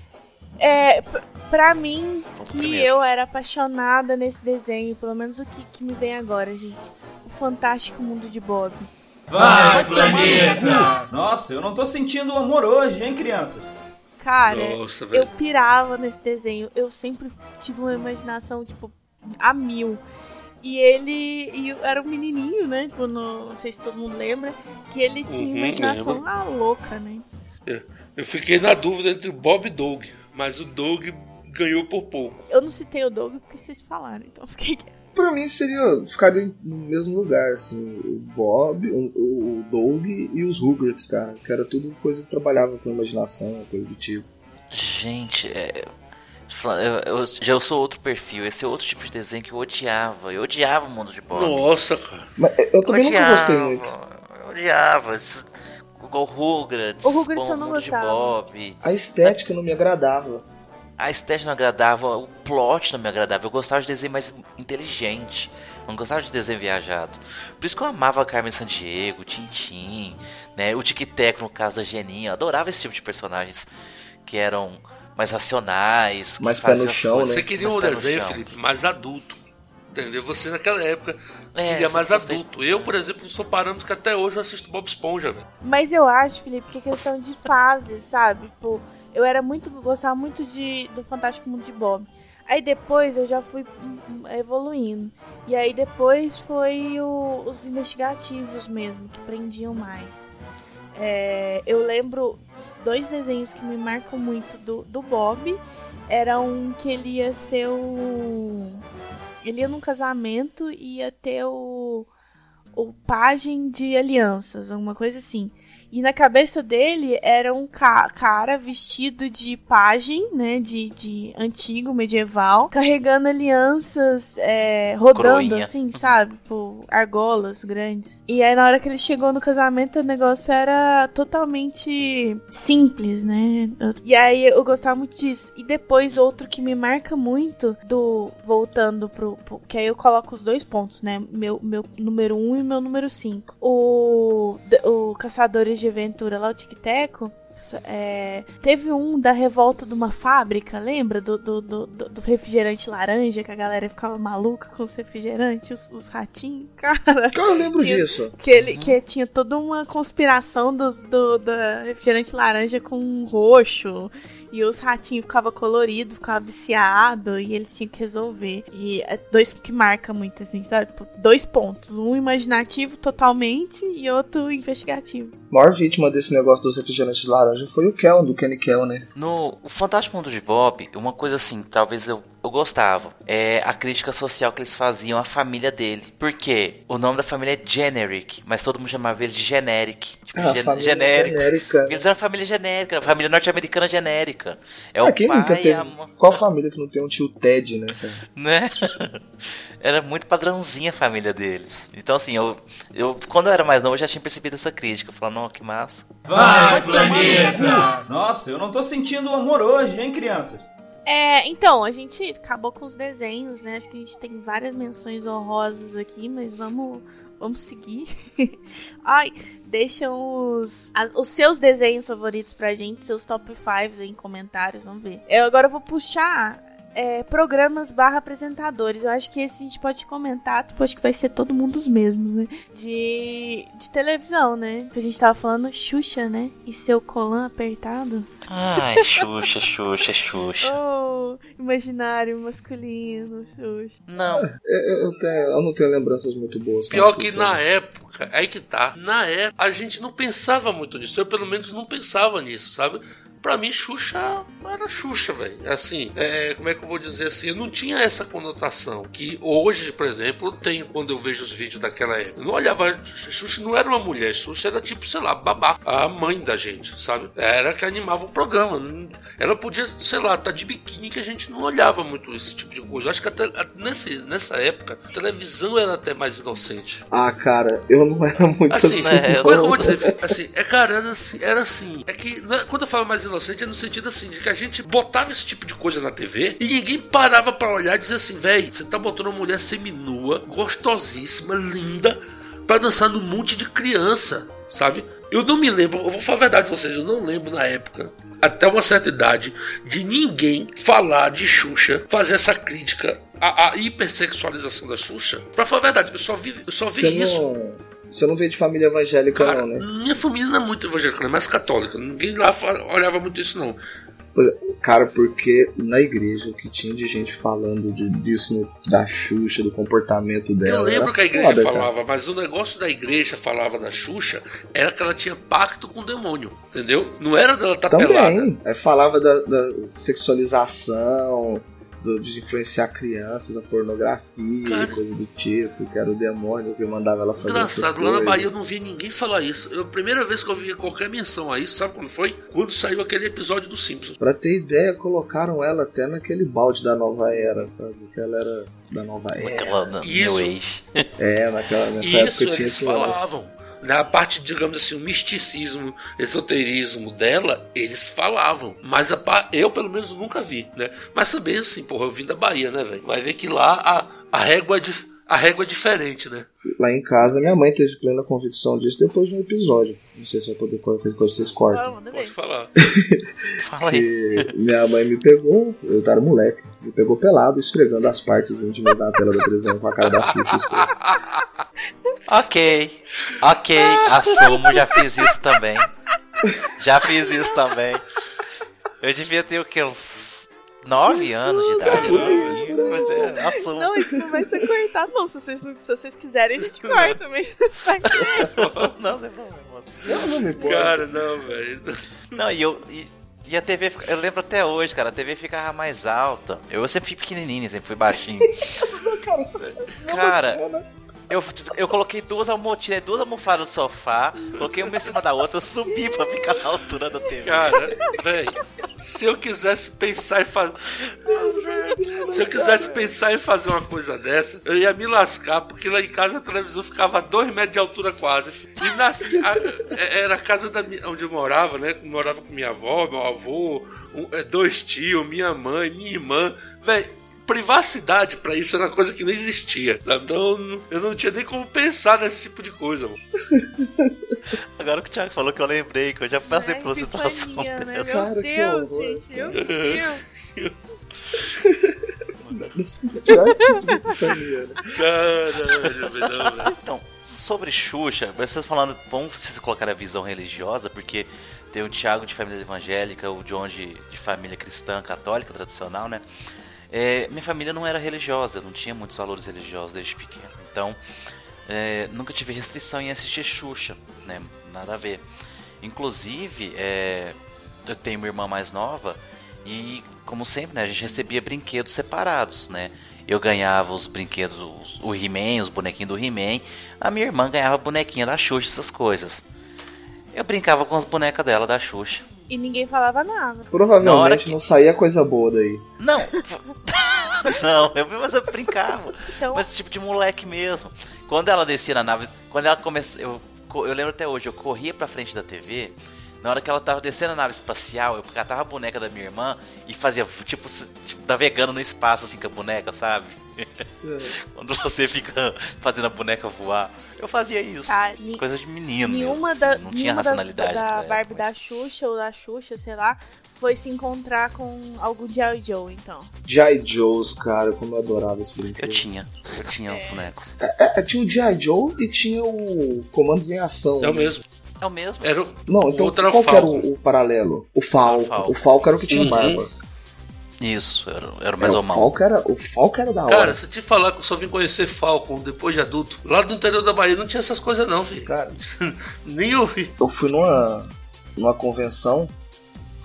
É, p- pra mim, Vamos que primeiro. eu era apaixonada nesse desenho, pelo menos o que, que me vem agora, gente. O Fantástico Mundo de Bob. Vai, planeta! Nossa, eu não tô sentindo amor hoje, hein, crianças? Cara, Nossa, eu velho. pirava nesse desenho. Eu sempre tive uma imaginação, tipo, a mil. E ele e eu era um menininho, né? Tipo, no- não sei se todo mundo lembra. Que ele tinha Uhum, imaginação lembro. ah, louca, né? Eu fiquei na dúvida entre o Bob e o Doug, mas o Doug ganhou por pouco. Eu não citei o Doug porque vocês falaram, então fiquei quieto. Pra mim seria, ficaria no mesmo lugar, assim, o Bob, o, o Doug e os Rugrats, cara, que era tudo coisa que trabalhava com imaginação, coisa do tipo. Gente, é, eu, eu, já eu sou outro perfil. Esse é outro tipo de desenho que eu odiava. Eu odiava o Mundo de Bob. Nossa, cara. Mas eu também nunca gostei muito. Eu odiava. Esses- Igual Rugrats, O Rugrats Bom eu não Mundo de gostava. Bob. A estética não me agradava. A estética não agradava, o plot não me agradava. Eu gostava de desenho mais inteligente. Não gostava de desenho viajado. Por isso que eu amava a Carmen Sandiego, o Tintin, né? O Tic-Tac no caso da Geninha. Eu adorava esse tipo de personagens que eram mais racionais. que Mais pé faziam no as chão, coisas né? Você queria mais um pé no desenho, chão. Felipe, mais adulto. Entendeu? Você naquela época É, queria sempre mais gostei. adulto. Eu, por exemplo, sou parâmetro que até hoje eu assisto Bob Esponja, velho. Mas eu acho, Felipe, que é questão de fase, sabe? Tipo, eu era muito. Gostava muito de, do Fantástico Mundo de Bob. Aí depois eu já fui hum, hum, evoluindo. E aí depois foi o- os investigativos mesmo, que prendiam mais. É, eu lembro dois desenhos que me marcam muito do, do Bob. Era um que ele ia ser o. Ele ia num casamento e ia ter o. O pajem de alianças, alguma coisa assim. E na cabeça dele era um ca- cara vestido de pajem, né? De, de antigo, medieval, carregando alianças, é, rodando Coroinha. assim, sabe? Por argolas grandes. E aí na hora que ele chegou no casamento, o negócio era totalmente simples, né? E aí eu gostava muito disso. E depois outro que me marca muito, do voltando pro, pro que aí eu coloco os dois pontos, né? Meu, meu número um e meu número cinco. O, o Caçadores de Aventura lá, o Tic-Teco, é, teve um da revolta de uma fábrica, lembra? Do, do, do, do refrigerante laranja, que a galera ficava maluca com os refrigerantes, os, os ratinhos, cara. Cara, eu lembro Tinha- disso. Que, ele, que tinha toda uma conspiração dos, do da refrigerante laranja com roxo. E os ratinhos ficavam coloridos, ficavam viciados, e eles tinham que resolver. E é dois que marca muito, assim, sabe? Tipo, dois pontos. Um imaginativo totalmente e outro investigativo. A maior vítima desse negócio dos refrigerantes de laranja foi o Kel, do Kenny Kel, né? No o Fantástico Mundo de Bob, uma coisa assim, talvez eu, eu gostava, é a crítica social que eles faziam à família dele. Por quê? O nome da família é Generic, mas todo mundo chamava ele de Generic. Tipo, Ah, gen- família genéricos. genérica. Eles eram família genérica, família norte-americana genérica. É Ah, o quem pai nunca e teve? a mãe, Qual família que não tem um tio Ted, né, cara? né? Era muito padrãozinha a família deles. Então assim, eu, eu quando eu era mais novo eu já tinha percebido essa crítica. Eu falava, não, que massa. Vai, planeta! Nossa, eu não tô sentindo amor hoje, hein, crianças? É, então, a gente acabou com os desenhos, né? Acho que a gente tem várias menções honrosas aqui, mas vamos, vamos seguir. Ai, deixam os, as- os seus desenhos favoritos pra gente, seus top cinco aí em comentários, vamos ver. Eu agora vou puxar é, programas barra apresentadores. Eu acho que esse a gente pode comentar, tipo, acho que vai ser todo mundo os mesmos, né? De, de televisão, né? Que a gente tava falando Xuxa, né? E seu colã apertado. Ai, Xuxa, Xuxa, Xuxa. Oh, imaginário masculino, Xuxa. Não, Eu, eu, tenho- eu não tenho lembranças muito boas. com a Pior que Xuxa. na época, aí que tá. Na época, a gente não pensava muito nisso. Eu, pelo menos, não pensava nisso, sabe? pra mim, Xuxa era Xuxa, velho. Assim, é, como é que eu vou dizer assim? Eu não tinha essa conotação que hoje, por exemplo, eu tenho quando eu vejo os vídeos daquela época. Eu não olhava, Xuxa não era uma mulher, Xuxa era tipo, sei lá, babá, a mãe da gente, sabe? Era que animava o programa. Ela podia, sei lá, estar tá de biquíni, que a gente não olhava muito esse tipo de coisa. Eu acho que até nesse, nessa época, a televisão era até mais inocente. Ah, cara, eu não era muito assim. assim é, como é que eu vou dizer? Assim, é, cara, era assim, era assim. É que, quando eu falo mais inocente, é no sentido assim, de que a gente botava esse tipo de coisa na T V e ninguém parava pra olhar e dizer assim, véi, você tá botando uma mulher seminua, gostosíssima, linda, pra dançar num monte de criança, sabe? Eu não me lembro, eu vou falar a verdade pra vocês, eu não lembro na época, até uma certa idade, de ninguém falar de Xuxa, fazer essa crítica à, à hipersexualização da Xuxa. Pra falar a verdade, eu só vi, eu só vi você isso. Não, você não veio de família evangélica, cara, não, né? Minha família não é muito evangélica, é mais católica. Ninguém lá olhava muito isso, não. Cara, porque na igreja o que tinha de gente falando de, disso no, da Xuxa, do comportamento dela. Eu lembro que a igreja foda, falava, cara. Mas o negócio da igreja falava da Xuxa era que ela tinha pacto com o demônio, entendeu? Não era dela estar Também, pelada. Aí falava da, da sexualização, do, de influenciar crianças, a pornografia, cara, coisa do tipo, que era o demônio que mandava ela fazer. Engraçado, lá na Bahia eu não vi ninguém falar isso. Eu, a primeira vez que eu vi qualquer menção a isso, sabe quando foi? Quando saiu aquele episódio dos Simpsons. Pra ter ideia, colocaram ela até naquele balde da Nova Era, sabe? Que ela era da Nova Era. Naquela, isso. New Age. É, naquela, nessa isso, época tinha eles esse falavam. Na parte, digamos assim, o misticismo, esoterismo dela, eles falavam. Mas a, eu, pelo menos, nunca vi, né? Mas também, assim, porra, eu vim da Bahia, né, velho? Vai ver que lá a, a, régua é dif, a régua é diferente, né? Lá em casa, minha mãe teve plena convicção disso depois de um episódio. Não sei se vai poder qualquer coisa que vocês cortam. Oh, Pode falar. Fala aí. Minha mãe me pegou, eu era moleque, me pegou pelado, esfregando as partes íntimas da tela da televisão com a cara da Xuxa exposta. Ok, ok, assumo, já fiz isso também. Já fiz isso também. Eu devia ter o que? Uns nove anos de idade. Não, mas é, assumo. Não, isso não vai ser cortado, não. Se vocês, se vocês quiserem, a gente corta, mas vai não, não é problema. Eu não me importo. Cara, não, velho. Não, e eu. E... E a T V, eu lembro até hoje, cara, a T V ficava mais alta. Eu sempre fui pequenininho, sempre fui baixinho. Cara, eu, eu coloquei duas almofadas, tirei duas almofadas do sofá, coloquei uma em cima da outra, subi pra ficar na altura da T V. Cara, velho, se eu quisesse pensar em fazer... Se eu quisesse pensar em fazer uma coisa dessa, eu ia me lascar, porque lá em casa a televisão ficava a dois metros de altura quase. E na, a, era a casa da minha, onde eu morava, né? Eu morava com minha avó, meu avô, um, dois tios, minha mãe, minha irmã. Velho, privacidade pra isso era uma coisa que não existia. Então eu não tinha nem como pensar nesse tipo de coisa. Mano. Agora que o Thiago falou que eu lembrei, que eu já passei por uma situação dessa. Né? Meu Deus, gente, meu Deus. Caralho, então, sobre Xuxa, vocês falando, vamos vocês colocar a visão religiosa, porque tem o Thiago de família evangélica, o John de, de família cristã, católica, tradicional, né? É, minha família não era religiosa, eu não tinha muitos valores religiosos desde pequeno, então é, nunca tive restrição em assistir Xuxa, né? Nada a ver. Inclusive, é, eu tenho uma irmã mais nova e, como sempre, né, a gente recebia brinquedos separados, né? Eu ganhava os brinquedos, os, o He-Man, os bonequinhos do He-Man. A minha irmã ganhava a bonequinha da Xuxa, essas coisas. Eu brincava com as bonecas dela da Xuxa. E ninguém falava nada. Provavelmente que... não saía coisa boa daí. Não, não, eu, mas eu brincava. Então... Mas tipo de moleque mesmo. Quando ela descia na nave, quando ela começou, eu, eu lembro até hoje, eu corria pra frente da T V. Na hora que ela tava descendo a nave espacial, eu catava a boneca da minha irmã e fazia, tipo, tipo navegando no espaço, assim, com a boneca, sabe? É. Quando você fica fazendo a boneca voar. Eu fazia isso. Tá, ni- Coisa de menino nenhuma mesmo, da, assim, não tinha racionalidade. Da, da época, Barbie mas... da Xuxa ou da Xuxa, sei lá, foi se encontrar com algum G I. Joe, então. G I. Joes, cara, como eu adorava esse brinquedo. Eu tinha, eu tinha é. os bonecos. É, é, tinha o G I. Joe e tinha o Comandos em Ação. É o mesmo. É o mesmo? Era o... Não, então o outro qual era que era o, o paralelo? O Falco. Falco. O Falco era o que tinha Uhum. barba. Isso, era, era mais É, ou o mal. Falco era, o Falco era da hora. Cara, se eu te falar que eu só vim conhecer Falcon depois de adulto, lá do interior da Bahia não tinha essas coisas não, filho. Cara, nem ouvi. eu fui numa, numa convenção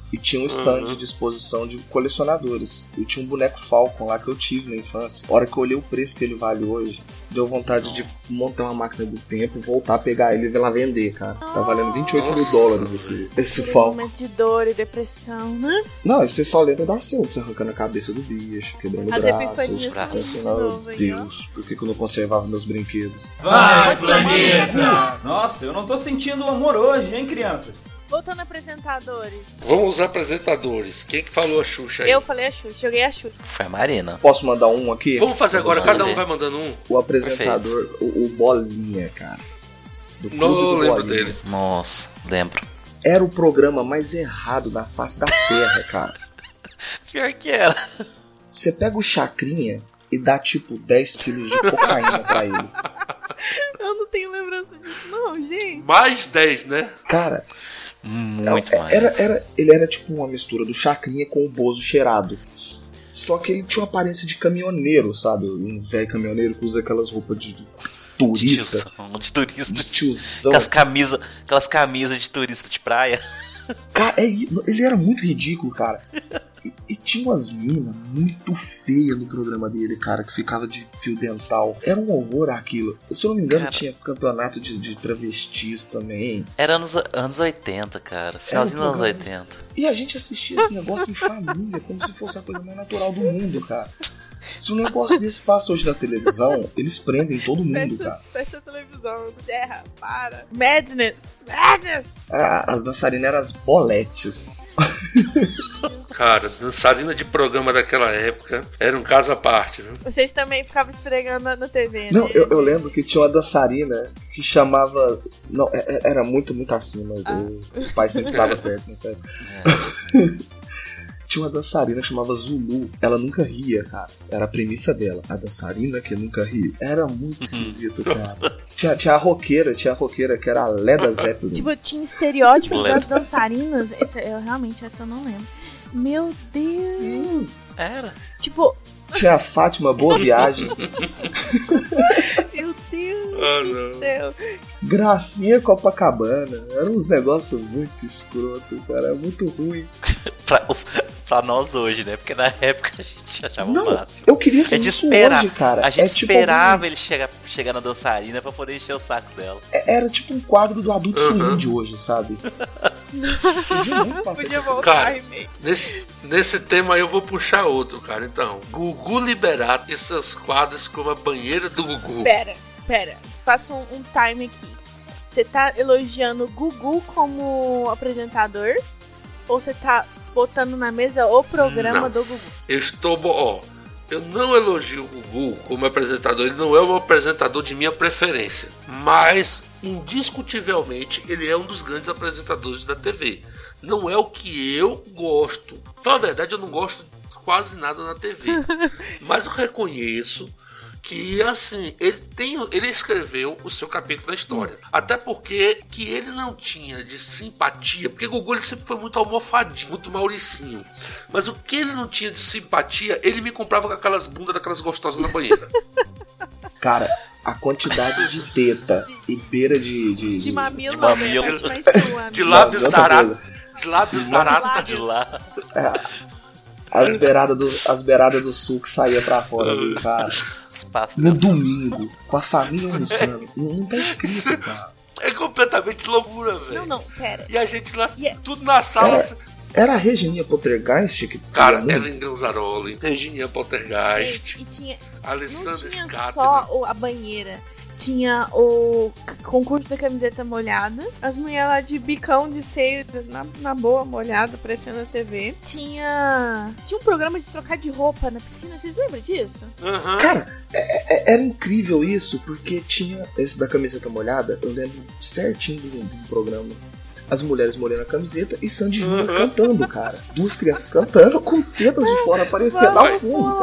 E tinha um stand uhum. de exposição de colecionadores. E tinha um boneco Falcon lá que eu tive na infância. A hora que eu olhei o preço que ele vale hoje, deu vontade de montar uma máquina do tempo, voltar a pegar ele e ir lá vender, cara. Tá valendo vinte e oito mil dólares esse, esse Falcon. Momento de dor e depressão, né? Não, você só lembra da cena, você arrancando a cabeça do bicho, quebrando o braço. Assim, meu Deus, por que, que eu não conservava meus brinquedos? Vai, planeta! Nossa, eu não tô sentindo amor hoje, hein, crianças? Voltando a apresentadores. Vamos usar apresentadores. Quem que falou a Xuxa aí? Eu falei a Xuxa, joguei a Xuxa. Foi a Marina. Posso mandar um aqui? Vamos fazer agora, cada um vai mandando um. O apresentador, o, o Bolinha, cara. Do Não do lembro Bolinha. dele. Nossa, lembro. Era o programa mais errado da face da Terra, cara. Pior que era. Você pega o Chacrinha e dá tipo dez quilos de cocaína pra ele. Eu não tenho lembrança disso não, gente. Mais dez, né? Cara... Muito era, mais. Era, era, ele era tipo uma mistura do Chacrinha com o Bozo cheirado. Só que ele tinha uma aparência de caminhoneiro, sabe? Um velho caminhoneiro que usa aquelas roupas de turista. De tiozão, de turista. De tiozão. Aquelas camisas, aquelas camisas de turista de praia. Cara, é, ele era muito ridículo, cara. E, e tinha umas minas muito feias no programa dele, cara, que ficava de fio dental. Era um horror aquilo. Se eu não me engano, cara, tinha campeonato de, de travestis também. Era anos, anos oitenta, cara. Finalzinho dos anos oitenta. E a gente assistia esse negócio em família, como se fosse a coisa mais natural do mundo, cara. Se um negócio desse passa hoje na televisão, eles prendem todo mundo, fecha, cara. Fecha a televisão, Serra, para. Madness, madness. Ah, as dançarinas eram as boletes. Cara, dançarina de programa daquela época era um caso à parte, viu? Vocês também ficavam esfregando na, na T V, né? Não, eu, eu lembro que tinha uma dançarina que chamava... Não, era muito, muito acima. Ah. O, o pai sempre estava perto, não sei. É. Tinha uma dançarina que chamava Zulu. Ela nunca ria, cara. Era a premissa dela. A dançarina que nunca ria. Era muito esquisito, cara. Tinha, tinha a roqueira, tinha a roqueira que era a Leda Zeppelin. Tipo, tinha estereótipos das dançarinas. Essa, eu realmente, essa eu não lembro. Meu Deus. Sim. Era. Tipo... Tinha a Fátima Boa Viagem. Meu Deus oh, do não. céu. Gracinha Copacabana. Eram uns negócios muito escroto, cara. Era muito ruim. pra, pra nós hoje, né? Porque na época a gente achava não, o máximo. Eu queria fazer isso espera, hoje, cara. A gente é tipo esperava algum... ele chegar, chegar na dançarina pra poder encher o saco dela. Era tipo um quadro do Adulto Uhum. Swim de hoje, sabe? Podia muito passar. Podia voltar, cara, nesse, nesse tema aí eu vou puxar outro, cara. Então, Gugu Liberato e seus quadros como a banheira do Gugu. Pera, pera. Faça um, um time aqui. Você tá elogiando o Gugu como apresentador? Ou você tá botando na mesa o programa não. do Gugu? Eu estou... Ó, eu não elogio o Gugu como apresentador. Ele não é um apresentador de minha preferência. Mas, indiscutivelmente, ele é um dos grandes apresentadores da T V. Não é o que eu gosto. Na verdade, eu não gosto de quase nada na T V. Mas eu reconheço que, assim, ele, tem, ele escreveu o seu capítulo da história. Até porque que ele não tinha de simpatia, porque Gugu ele sempre foi muito almofadinho, muito mauricinho. Mas o que ele não tinha de simpatia, ele me comprava com aquelas bundas daquelas gostosas na banheira. Cara, a quantidade de teta e beira de... De, de mamilo, de, mamilo. Né? Mas de lábios darados. De lábios de darados. De lá. É. As beiradas do, as beiradas do sul que saía pra fora, viu, cara? No domingo, com a família almoçando. Não, não tá escrito, cara. É completamente loucura, velho. Não, não, pera. E a gente lá, yeah. tudo na sala. Era, era a Regininha Poltergeist que... Cara, Ellen Ganzaroli, Regininha Poltergeist. Gente, e tinha, Alessandra não tinha Scatena. só a banheira. Tinha o concurso da camiseta molhada. As mulheres lá de bicão de seio, na, na boa, molhada, aparecendo na T V. Tinha. Tinha um programa de trocar de roupa na piscina. Vocês lembram disso? Uhum. Cara, é, é, era incrível isso, porque tinha esse da camiseta molhada. Eu lembro certinho do, do programa. As mulheres molhando a camiseta e Sandy Júnior uhum. cantando, cara. Duas crianças cantando com tetas de fora aparecendo ao fundo.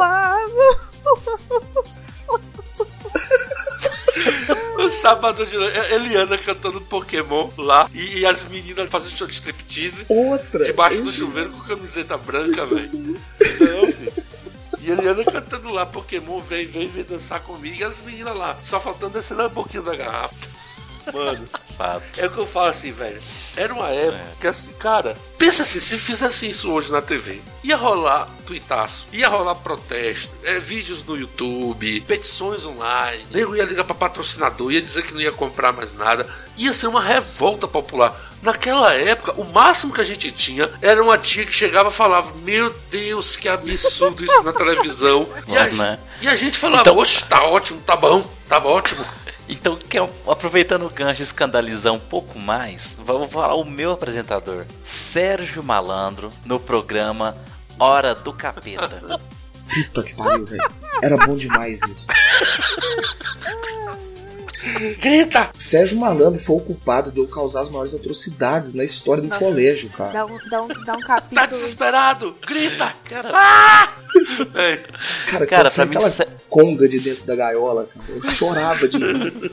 O sábado de Eliana cantando Pokémon lá e, e as meninas fazendo show de striptease. Outra. Debaixo do chuveiro com camiseta branca, velho. Não, filho. E Eliana cantando lá Pokémon, vem, vem, vem dançar comigo. E as meninas lá, só faltando descer um pouquinho da garrafa. Mano, Fato. É o que eu falo assim, velho. Era uma época é. que assim, cara, pensa assim, se fizesse isso hoje na T V, ia rolar tuitaço, ia rolar protesto, é, vídeos no YouTube, petições online, nego ia ligar pra patrocinador, ia dizer que não ia comprar mais nada, ia ser uma revolta popular. Naquela época, o máximo que a gente tinha era uma tia que chegava e falava, meu Deus, que absurdo isso na televisão. E a, né? e a gente falava, então... oxe, tá ótimo, tá bom, tá ótimo. Então, aproveitando o gancho, escandalizar um pouco mais, vamos falar o meu apresentador, Sérgio Malandro, no programa Hora do Capeta. Puta que pariu, velho. Era bom demais isso. Grita! Sérgio Malandro foi o culpado de eu causar as maiores atrocidades na história do Nossa, colégio, cara. Dá um, dá um, dá um capítulo. Tá desesperado! Grita! Cara, ah! cara, cara pra mim... aquela se... conga de dentro da gaiola, cara, eu chorava de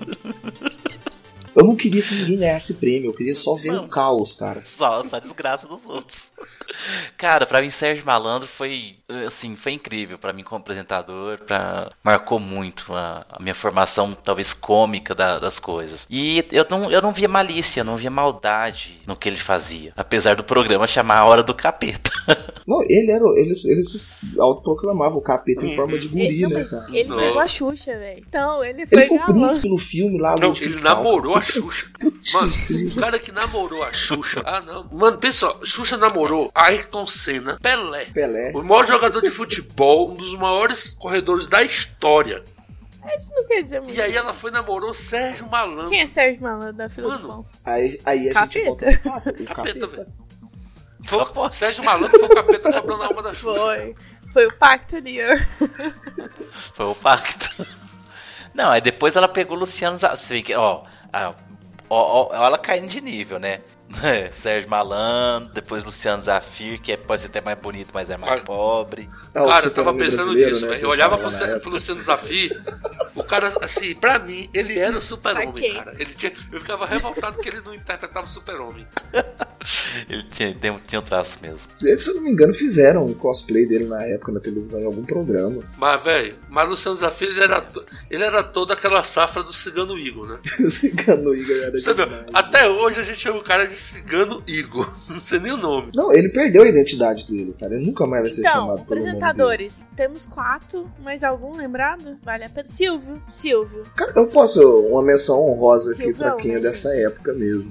Eu não queria que ninguém ganhasse prêmio, eu queria só ver o um caos, cara. Só, só desgraça dos outros. Cara, pra mim, Sérgio Malandro foi, assim, foi incrível pra mim como apresentador, pra... marcou muito a, a minha formação, talvez, cômica da, das coisas. E eu não, eu não via malícia, não via maldade no que ele fazia, apesar do programa chamar A Hora do Capeta. Não, ele era, ele, ele se autoproclamava o capeta em forma de guri, ele, né, cara? Ele pegou a Xuxa, velho. Então, ele foi Ele foi o príncipe no filme lá. Não, ele namorou a Xuxa. Mano, o cara que namorou a Xuxa. Ah, não. Mano, pensa, ó, Xuxa namorou Ayrton Senna, Pelé. Pelé. O maior jogador de futebol, um dos maiores corredores da história. Isso não quer dizer muito. E aí ela foi e namorou Sérgio Malandro. Quem é Sérgio Malandro da fila do pão? Aí, aí a capeta. gente volta pro capeta, capeta velho. Foi, Sérgio Malandro foi o capeta cobrando a alma da Xuxa. Foi. Foi o pacto ali, ó. Foi o pacto. Não, aí depois ela pegou o Luciano Zafir, ó, ó, ó, ó, ela caindo de nível, né? Sérgio Malandro, depois Luciano Zafir, que é, pode ser até mais bonito, mas é mais ah, pobre. Ah, cara, eu tava pensando nisso, né? Eu olhava pro, C- pro Luciano Zafir, o cara, assim, pra mim, ele era o super-homem, cara. Ele tinha, eu ficava revoltado que ele não interpretava o super-homem. Ele tinha, tinha um traço mesmo. Eles, se eu não me engano, fizeram um cosplay dele na época na televisão, em algum programa. Mas, velho, mas Luciano Zafir, ele era, ele era toda aquela safra do Cigano Igor, né? O Cigano Igor era Você viu? Até hoje a gente chama o cara de Cigano Igor. Não sei nem o nome. Não, ele perdeu a identidade dele, cara. Ele nunca mais vai ser então, chamado pelo nome dele. apresentadores, temos quatro. Mais algum lembrado? Vale a pena. Silvio. Silvio. Cara, eu posso uma menção honrosa Silvão, aqui pra quem é dessa gente. época mesmo.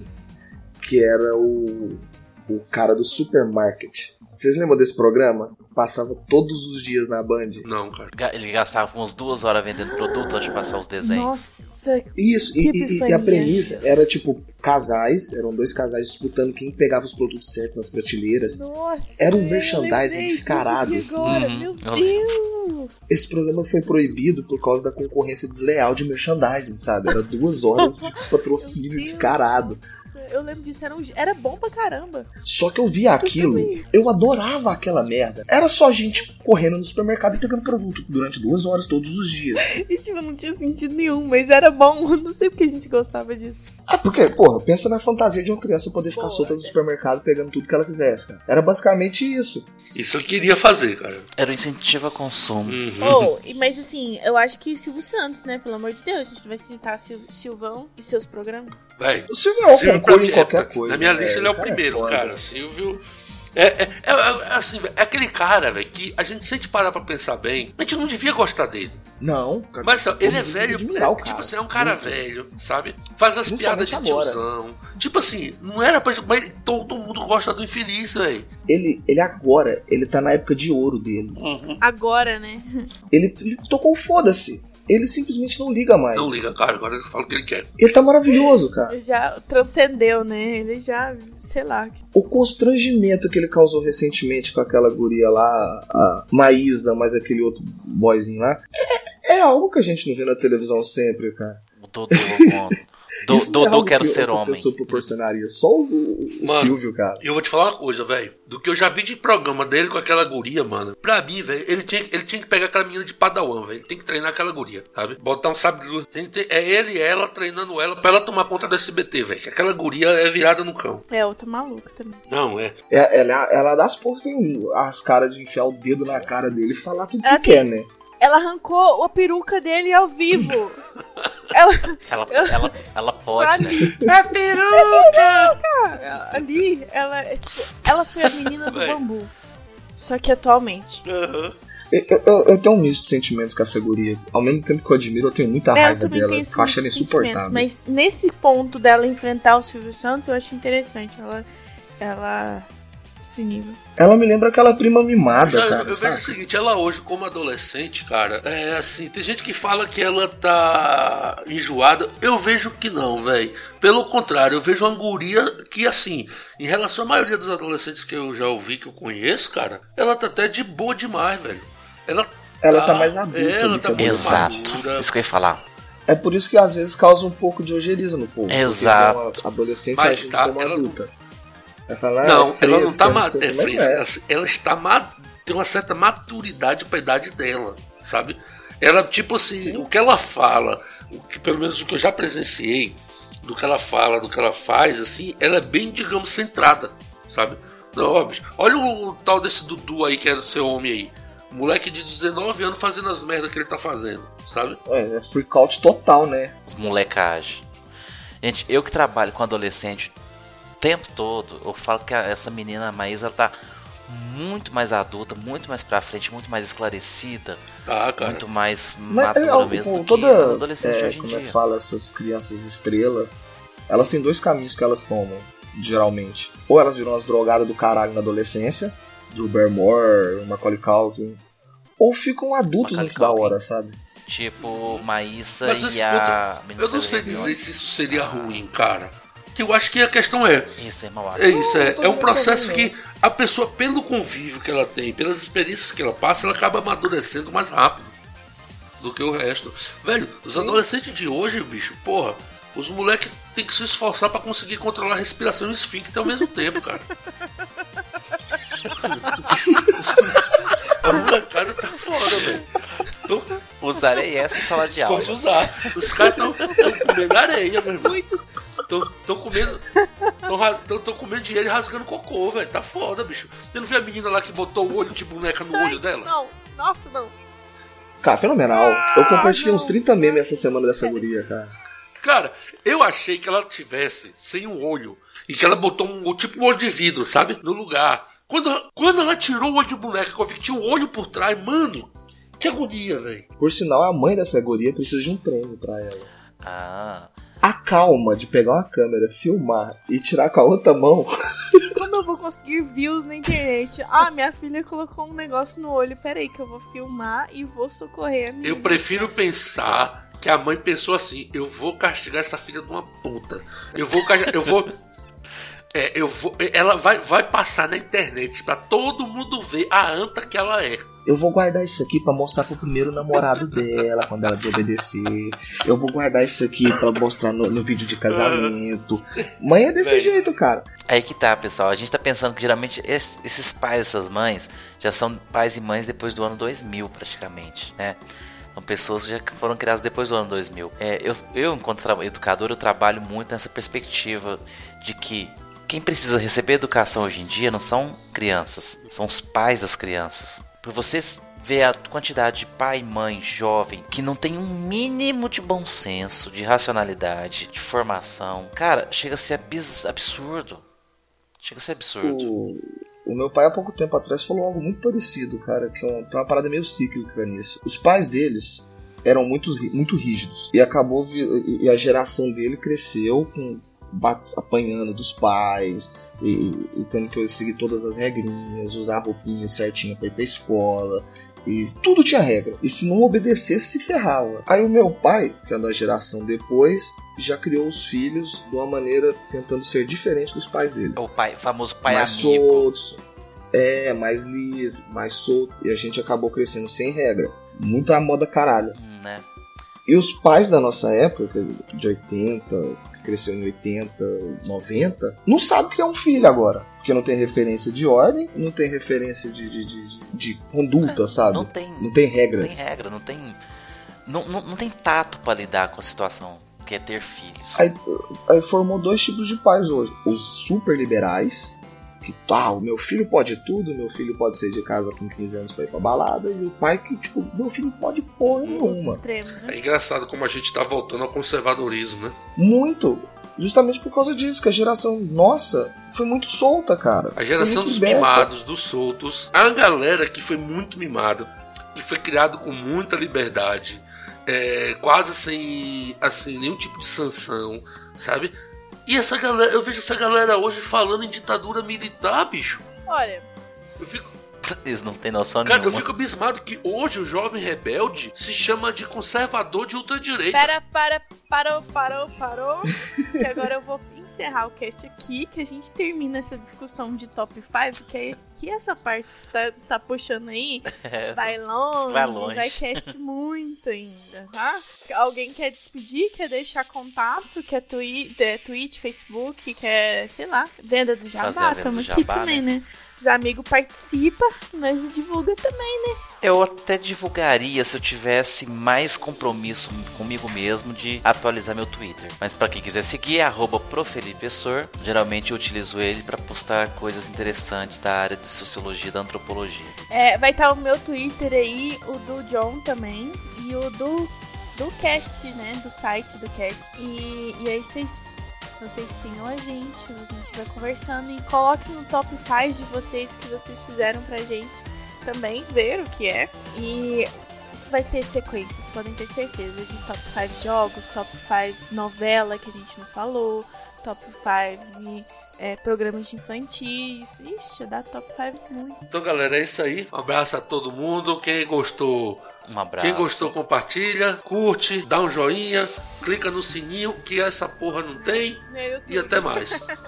Que era o, o cara do Supermarket. Vocês lembram desse programa? Passava todos os dias na Band. Não, cara. Ele gastava umas duas horas vendendo produto antes de passar os desenhos. Nossa. Isso, e, e, e a premissa era tipo casais, eram dois casais disputando quem pegava os produtos certos nas prateleiras. Nossa. Era um merchandising descarado. Assim. Agora, uhum. Meu Deus. Esse programa foi proibido por causa da concorrência desleal de merchandising, sabe? Era duas horas de patrocínio descarado. Eu lembro disso, era, um, era bom pra caramba. Só que eu via aquilo, eu, eu adorava aquela merda. Era só gente correndo no supermercado e pegando produto durante duas horas todos os dias. Isso tipo, não tinha sentido nenhum, mas era bom. Não sei porque a gente gostava disso. Ah, porque, porra, pensa na fantasia de uma criança poder ficar porra, solta no supermercado pegando tudo que ela quisesse, cara. Era basicamente isso. Isso eu queria fazer, cara. Era o incentivo ao consumo. Uhum. Oh, mas assim, eu acho que Silvio Santos, né? Pelo amor de Deus, a gente vai citar Sil- Silvão e seus programas. Véi, o Silvio é o concurso em qualquer coisa. Na minha lista é, ele é o primeiro, é cara. Silvio... É, é, é, é, assim, é aquele cara, velho, que a gente, se a gente parar pra pensar bem, a gente não devia gostar dele. Não, cara. Mas ó, ele é velho, é, tipo assim, é um cara muito velho, sabe? Faz as piadas de tiozão. Tipo assim, não era pra... Mas todo mundo gosta do infeliz, velho. Ele, ele agora, ele tá na época de ouro dele. Uhum. Agora, né? Ele, ele tocou foda-se. Ele simplesmente não liga mais. Não liga, cara. Agora ele fala o que ele quer. Ele tá maravilhoso, cara. Ele já transcendeu, né? Ele já, sei lá. O constrangimento que ele causou recentemente com aquela guria lá, a Maísa, mais aquele outro boyzinho lá, é, é algo que a gente não vê na televisão sempre, cara. O Dodô, Do, do, é do quero que ser homem. Eu sou proporcionaria só o, o mano, Silvio, cara. E eu vou te falar uma coisa, velho. Do que eu já vi de programa dele com aquela guria, mano. Pra mim, velho, ele tinha, ele tinha que pegar aquela menina de padawan, velho. Ele tem que treinar aquela guria, sabe? Botar um sabre de luz. É ele e ela treinando ela pra ela tomar conta do S B T, velho. Que aquela guria é virada no cão. É, outra maluca também. Não, é. é ela, ela dá as porras, tem as caras de enfiar o dedo na cara dele e falar tudo ela que tem... quer, né? Ela arrancou a peruca dele ao vivo. ela, Ela, eu- ela, ela pode, né? ali, É peruca! ela- ali, ela é tipo, ela foi a menina do Véi. bambu. Só que atualmente. Aham. Eu, eu, eu tenho um misto de sentimentos com essa guria. Ao mesmo tempo que eu admiro, eu tenho muita É, eu raiva também dela. tenho Eu esse acho ela sentimento, insuportável. mas nesse ponto dela enfrentar o Silvio Santos, eu acho interessante. Ela. Ela. Esse nível. Ela me lembra aquela prima mimada, Já, cara. eu vejo sabe? o seguinte, ela hoje, como adolescente, cara, é assim, tem gente que fala que ela tá enjoada. Eu vejo que não, velho. Pelo contrário, eu vejo uma guria que, assim, em relação à maioria dos adolescentes que eu já ouvi, que eu conheço, cara, ela tá até de boa demais, velho. Ela Ela tá mais adulta é, ela do tá que muito Exato. madura. Isso que eu ia falar. É por isso que às vezes causa um pouco de ojeriza no povo. porque Exato. vê uma adolescente Mas agindo tá, como ela adulta. Vai falar, Não, ah, é ela não fresca, tá ma- sei o é que, mas fresca. é. Ela, ela está ma- tem uma certa maturidade pra idade dela, sabe? Ela, tipo assim, o que ela fala, o que, pelo menos o que eu já presenciei, do que ela fala, do que ela faz, assim, ela é bem, digamos, centrada, sabe? Não, ó, bicho, olha o, o tal desse Dudu aí, que era o seu homem aí. Moleque de dezenove anos fazendo as merdas que ele tá fazendo, sabe? É, é freak out total, né? As molecagem. Gente, eu que trabalho com adolescente o tempo todo, eu falo que a- essa menina a Maísa ela tá muito mais adulta, muito mais pra frente, muito mais esclarecida, Tá, cara. muito mais Mas madura é, mesmo com do que toda, as adolescentes de é, hoje em como é que dia. fala, essas crianças estrela, elas têm dois caminhos que elas tomam, geralmente. Ou elas viram as drogadas do caralho na adolescência, Drew Barrymore, Macaulay Culkin, ou ficam adultos Macaulay antes da Culkin. hora, sabe? Tipo, Maísa Mas e escuta, a menina eu não das sei regiões. dizer se isso seria ruim, cara. Que eu acho que a questão é, Isso, irmão. é isso, é, Não, não tô é um dizendo processo também, que a pessoa, pelo convívio que ela tem, pelas experiências que ela passa, ela acaba amadurecendo mais rápido do que o resto. Velho, os adolescentes de hoje, bicho, porra, os moleques tem que se esforçar pra conseguir controlar a respiração e o esfíncter ao mesmo tempo, cara. A molecada tá foda, velho. Tô- Usarei essa em sala de aula. Pode usar. Os caras tão, tão comendo areia, meu irmão. Muitos. Tão, tão comendo. Tão, ra- tão, tão comendo dinheiro e rasgando cocô, velho. Tá foda, bicho. Você não viu a menina lá que botou o olho de boneca no olho dela? Não, nossa, não. Cara, fenomenal. Eu compartilhei não. uns trinta memes essa semana dessa guria, cara. Cara, eu achei que ela tivesse sem um olho e que ela botou um tipo um olho de vidro, sabe? No lugar. Quando, quando ela tirou o olho de boneca, que eu vi que tinha um olho por trás, mano, que agonia, velho. Por sinal, a mãe dessa guria precisa de um prêmio pra ela. Ah, A calma de pegar uma câmera, filmar e tirar com a outra mão. Como eu vou conseguir views na internet? Ah, minha filha colocou um negócio no olho. Peraí, que eu vou filmar e vou socorrer a menina. Eu prefiro pensar que a mãe pensou assim: eu vou castigar essa filha de uma puta. Eu vou castigar, eu vou. É, eu vou. Ela vai, vai passar na internet pra todo mundo ver a anta que ela é. Eu vou guardar isso aqui pra mostrar pro primeiro namorado dela quando ela desobedecer. Eu vou guardar isso aqui pra mostrar no, no vídeo de casamento. Mãe é desse Bem. jeito, cara. aí que tá, pessoal. A gente tá pensando que geralmente es- esses pais, essas mães, já são pais e mães depois do ano dois mil, praticamente, né? São pessoas que já foram criadas depois do ano dois mil. É, eu, eu, enquanto tra- educador, eu trabalho muito nessa perspectiva de que quem precisa receber educação hoje em dia não são crianças, são os pais das crianças. Pra vocês ver a quantidade de pai e mãe jovem que não tem um mínimo de bom senso, de racionalidade, de formação. Cara, chega a ser abs- absurdo. Chega a ser absurdo. O, o meu pai, há pouco tempo atrás, falou algo muito parecido, cara. Que é um- tem uma parada meio cíclica nisso. Os pais deles eram muito, rí- muito rígidos. E acabou. vi- E a geração dele cresceu com bat- apanhando dos pais. E, e tendo que seguir todas as regrinhas, usar a roupinha certinha pra ir pra escola. E tudo tinha regra. E se não obedecesse, se ferrava. Aí o meu pai, que é da geração depois, já criou os filhos de uma maneira tentando ser diferente dos pais dele. O pai, famoso pai mais amigo. soltos. É, mais livre, mais solto. E a gente acabou crescendo sem regra. Muita moda caralho. Hum, né? E os pais da nossa época, de oitenta, que cresceu em oitenta, noventa, não sabem o que é um filho agora. Porque não tem referência de ordem, não tem referência de, de, de, de conduta, sabe? Não tem, Não tem não regras. tem regra, não tem. Não, não, não tem tato pra lidar com a situação que é ter filhos. Aí, aí formou dois tipos de pais hoje. Os super liberais que tá, o meu filho pode tudo, meu filho pode sair de casa com quinze anos pra ir pra balada, e o pai que, tipo, meu filho não pode porra nenhuma. Extremos, né? É engraçado como a gente tá voltando ao conservadorismo, né? Muito. Justamente por causa disso, que a geração nossa foi muito solta, cara. A geração dos liberta. mimados, dos soltos. A galera que foi muito mimada, que foi criado com muita liberdade, é, quase sem assim, nenhum tipo de sanção, sabe? E essa galera, eu vejo essa galera hoje falando em ditadura militar, bicho. Olha, Eu fico, Eles não têm noção cara, eu nenhuma. fico abismado que hoje o jovem rebelde se chama de conservador de ultradireita. pera, para, parou, parou, parou. Que agora eu vou encerrar o cast aqui, que a gente termina essa discussão de top cinco, que, é, que essa parte que você tá, tá puxando aí É, vai longe, vai longe. vai cast muito ainda, tá? Alguém quer despedir, quer deixar contato, quer Twitter, Twitch, Facebook, quer, sei lá, venda do Fazer a jabá, venda tamo do aqui jabá, também, né? né? Os amigos participam, nós divulga também, né? Eu até divulgaria se eu tivesse mais compromisso comigo mesmo de atualizar meu Twitter. Mas pra quem quiser seguir é arroba profelipeessor. Geralmente eu utilizo ele pra postar coisas interessantes da área de sociologia e da antropologia. É, vai estar o meu Twitter aí, o do John também, e o do, do cast, né? Do site do cast. E, e aí vocês, vocês sigam a gente, a gente vai conversando e coloquem no top cinco de vocês que vocês fizeram pra gente também ver o que é. E isso vai ter sequências, podem ter certeza, de top cinco jogos, top cinco novela que a gente não falou, top cinco é, programas infantis. Ixi, dá top cinco muito. Então, galera, é isso aí. Um abraço a todo mundo. Quem gostou, Um abraço. quem gostou, compartilha, curte, dá um joinha, clica no sininho que essa porra não tem. Meu YouTube. E até mais.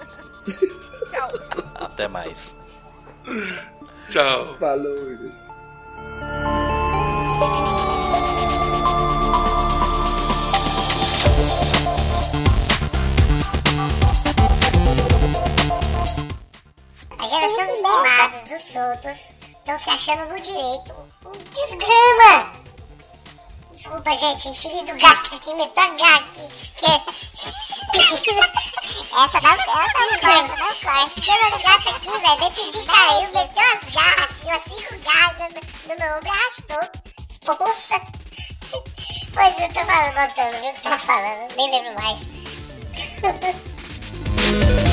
Tchau. Até mais. Tchau. Falou, gente. A geração dos mimados, dos soltos, estão se achando no direito. Desgrama! Desculpa, gente, filho do gato aqui, meteu a gato que é... Essa não, essa não corta, não corta. Filho do gato aqui, velho, vem pedir caiu, meteu as garras, assim, umas cinco garras no, no meu ombro e arrastou. Porra! Pois eu tô falando, notando, viu o que tá falando, nem lembro mais.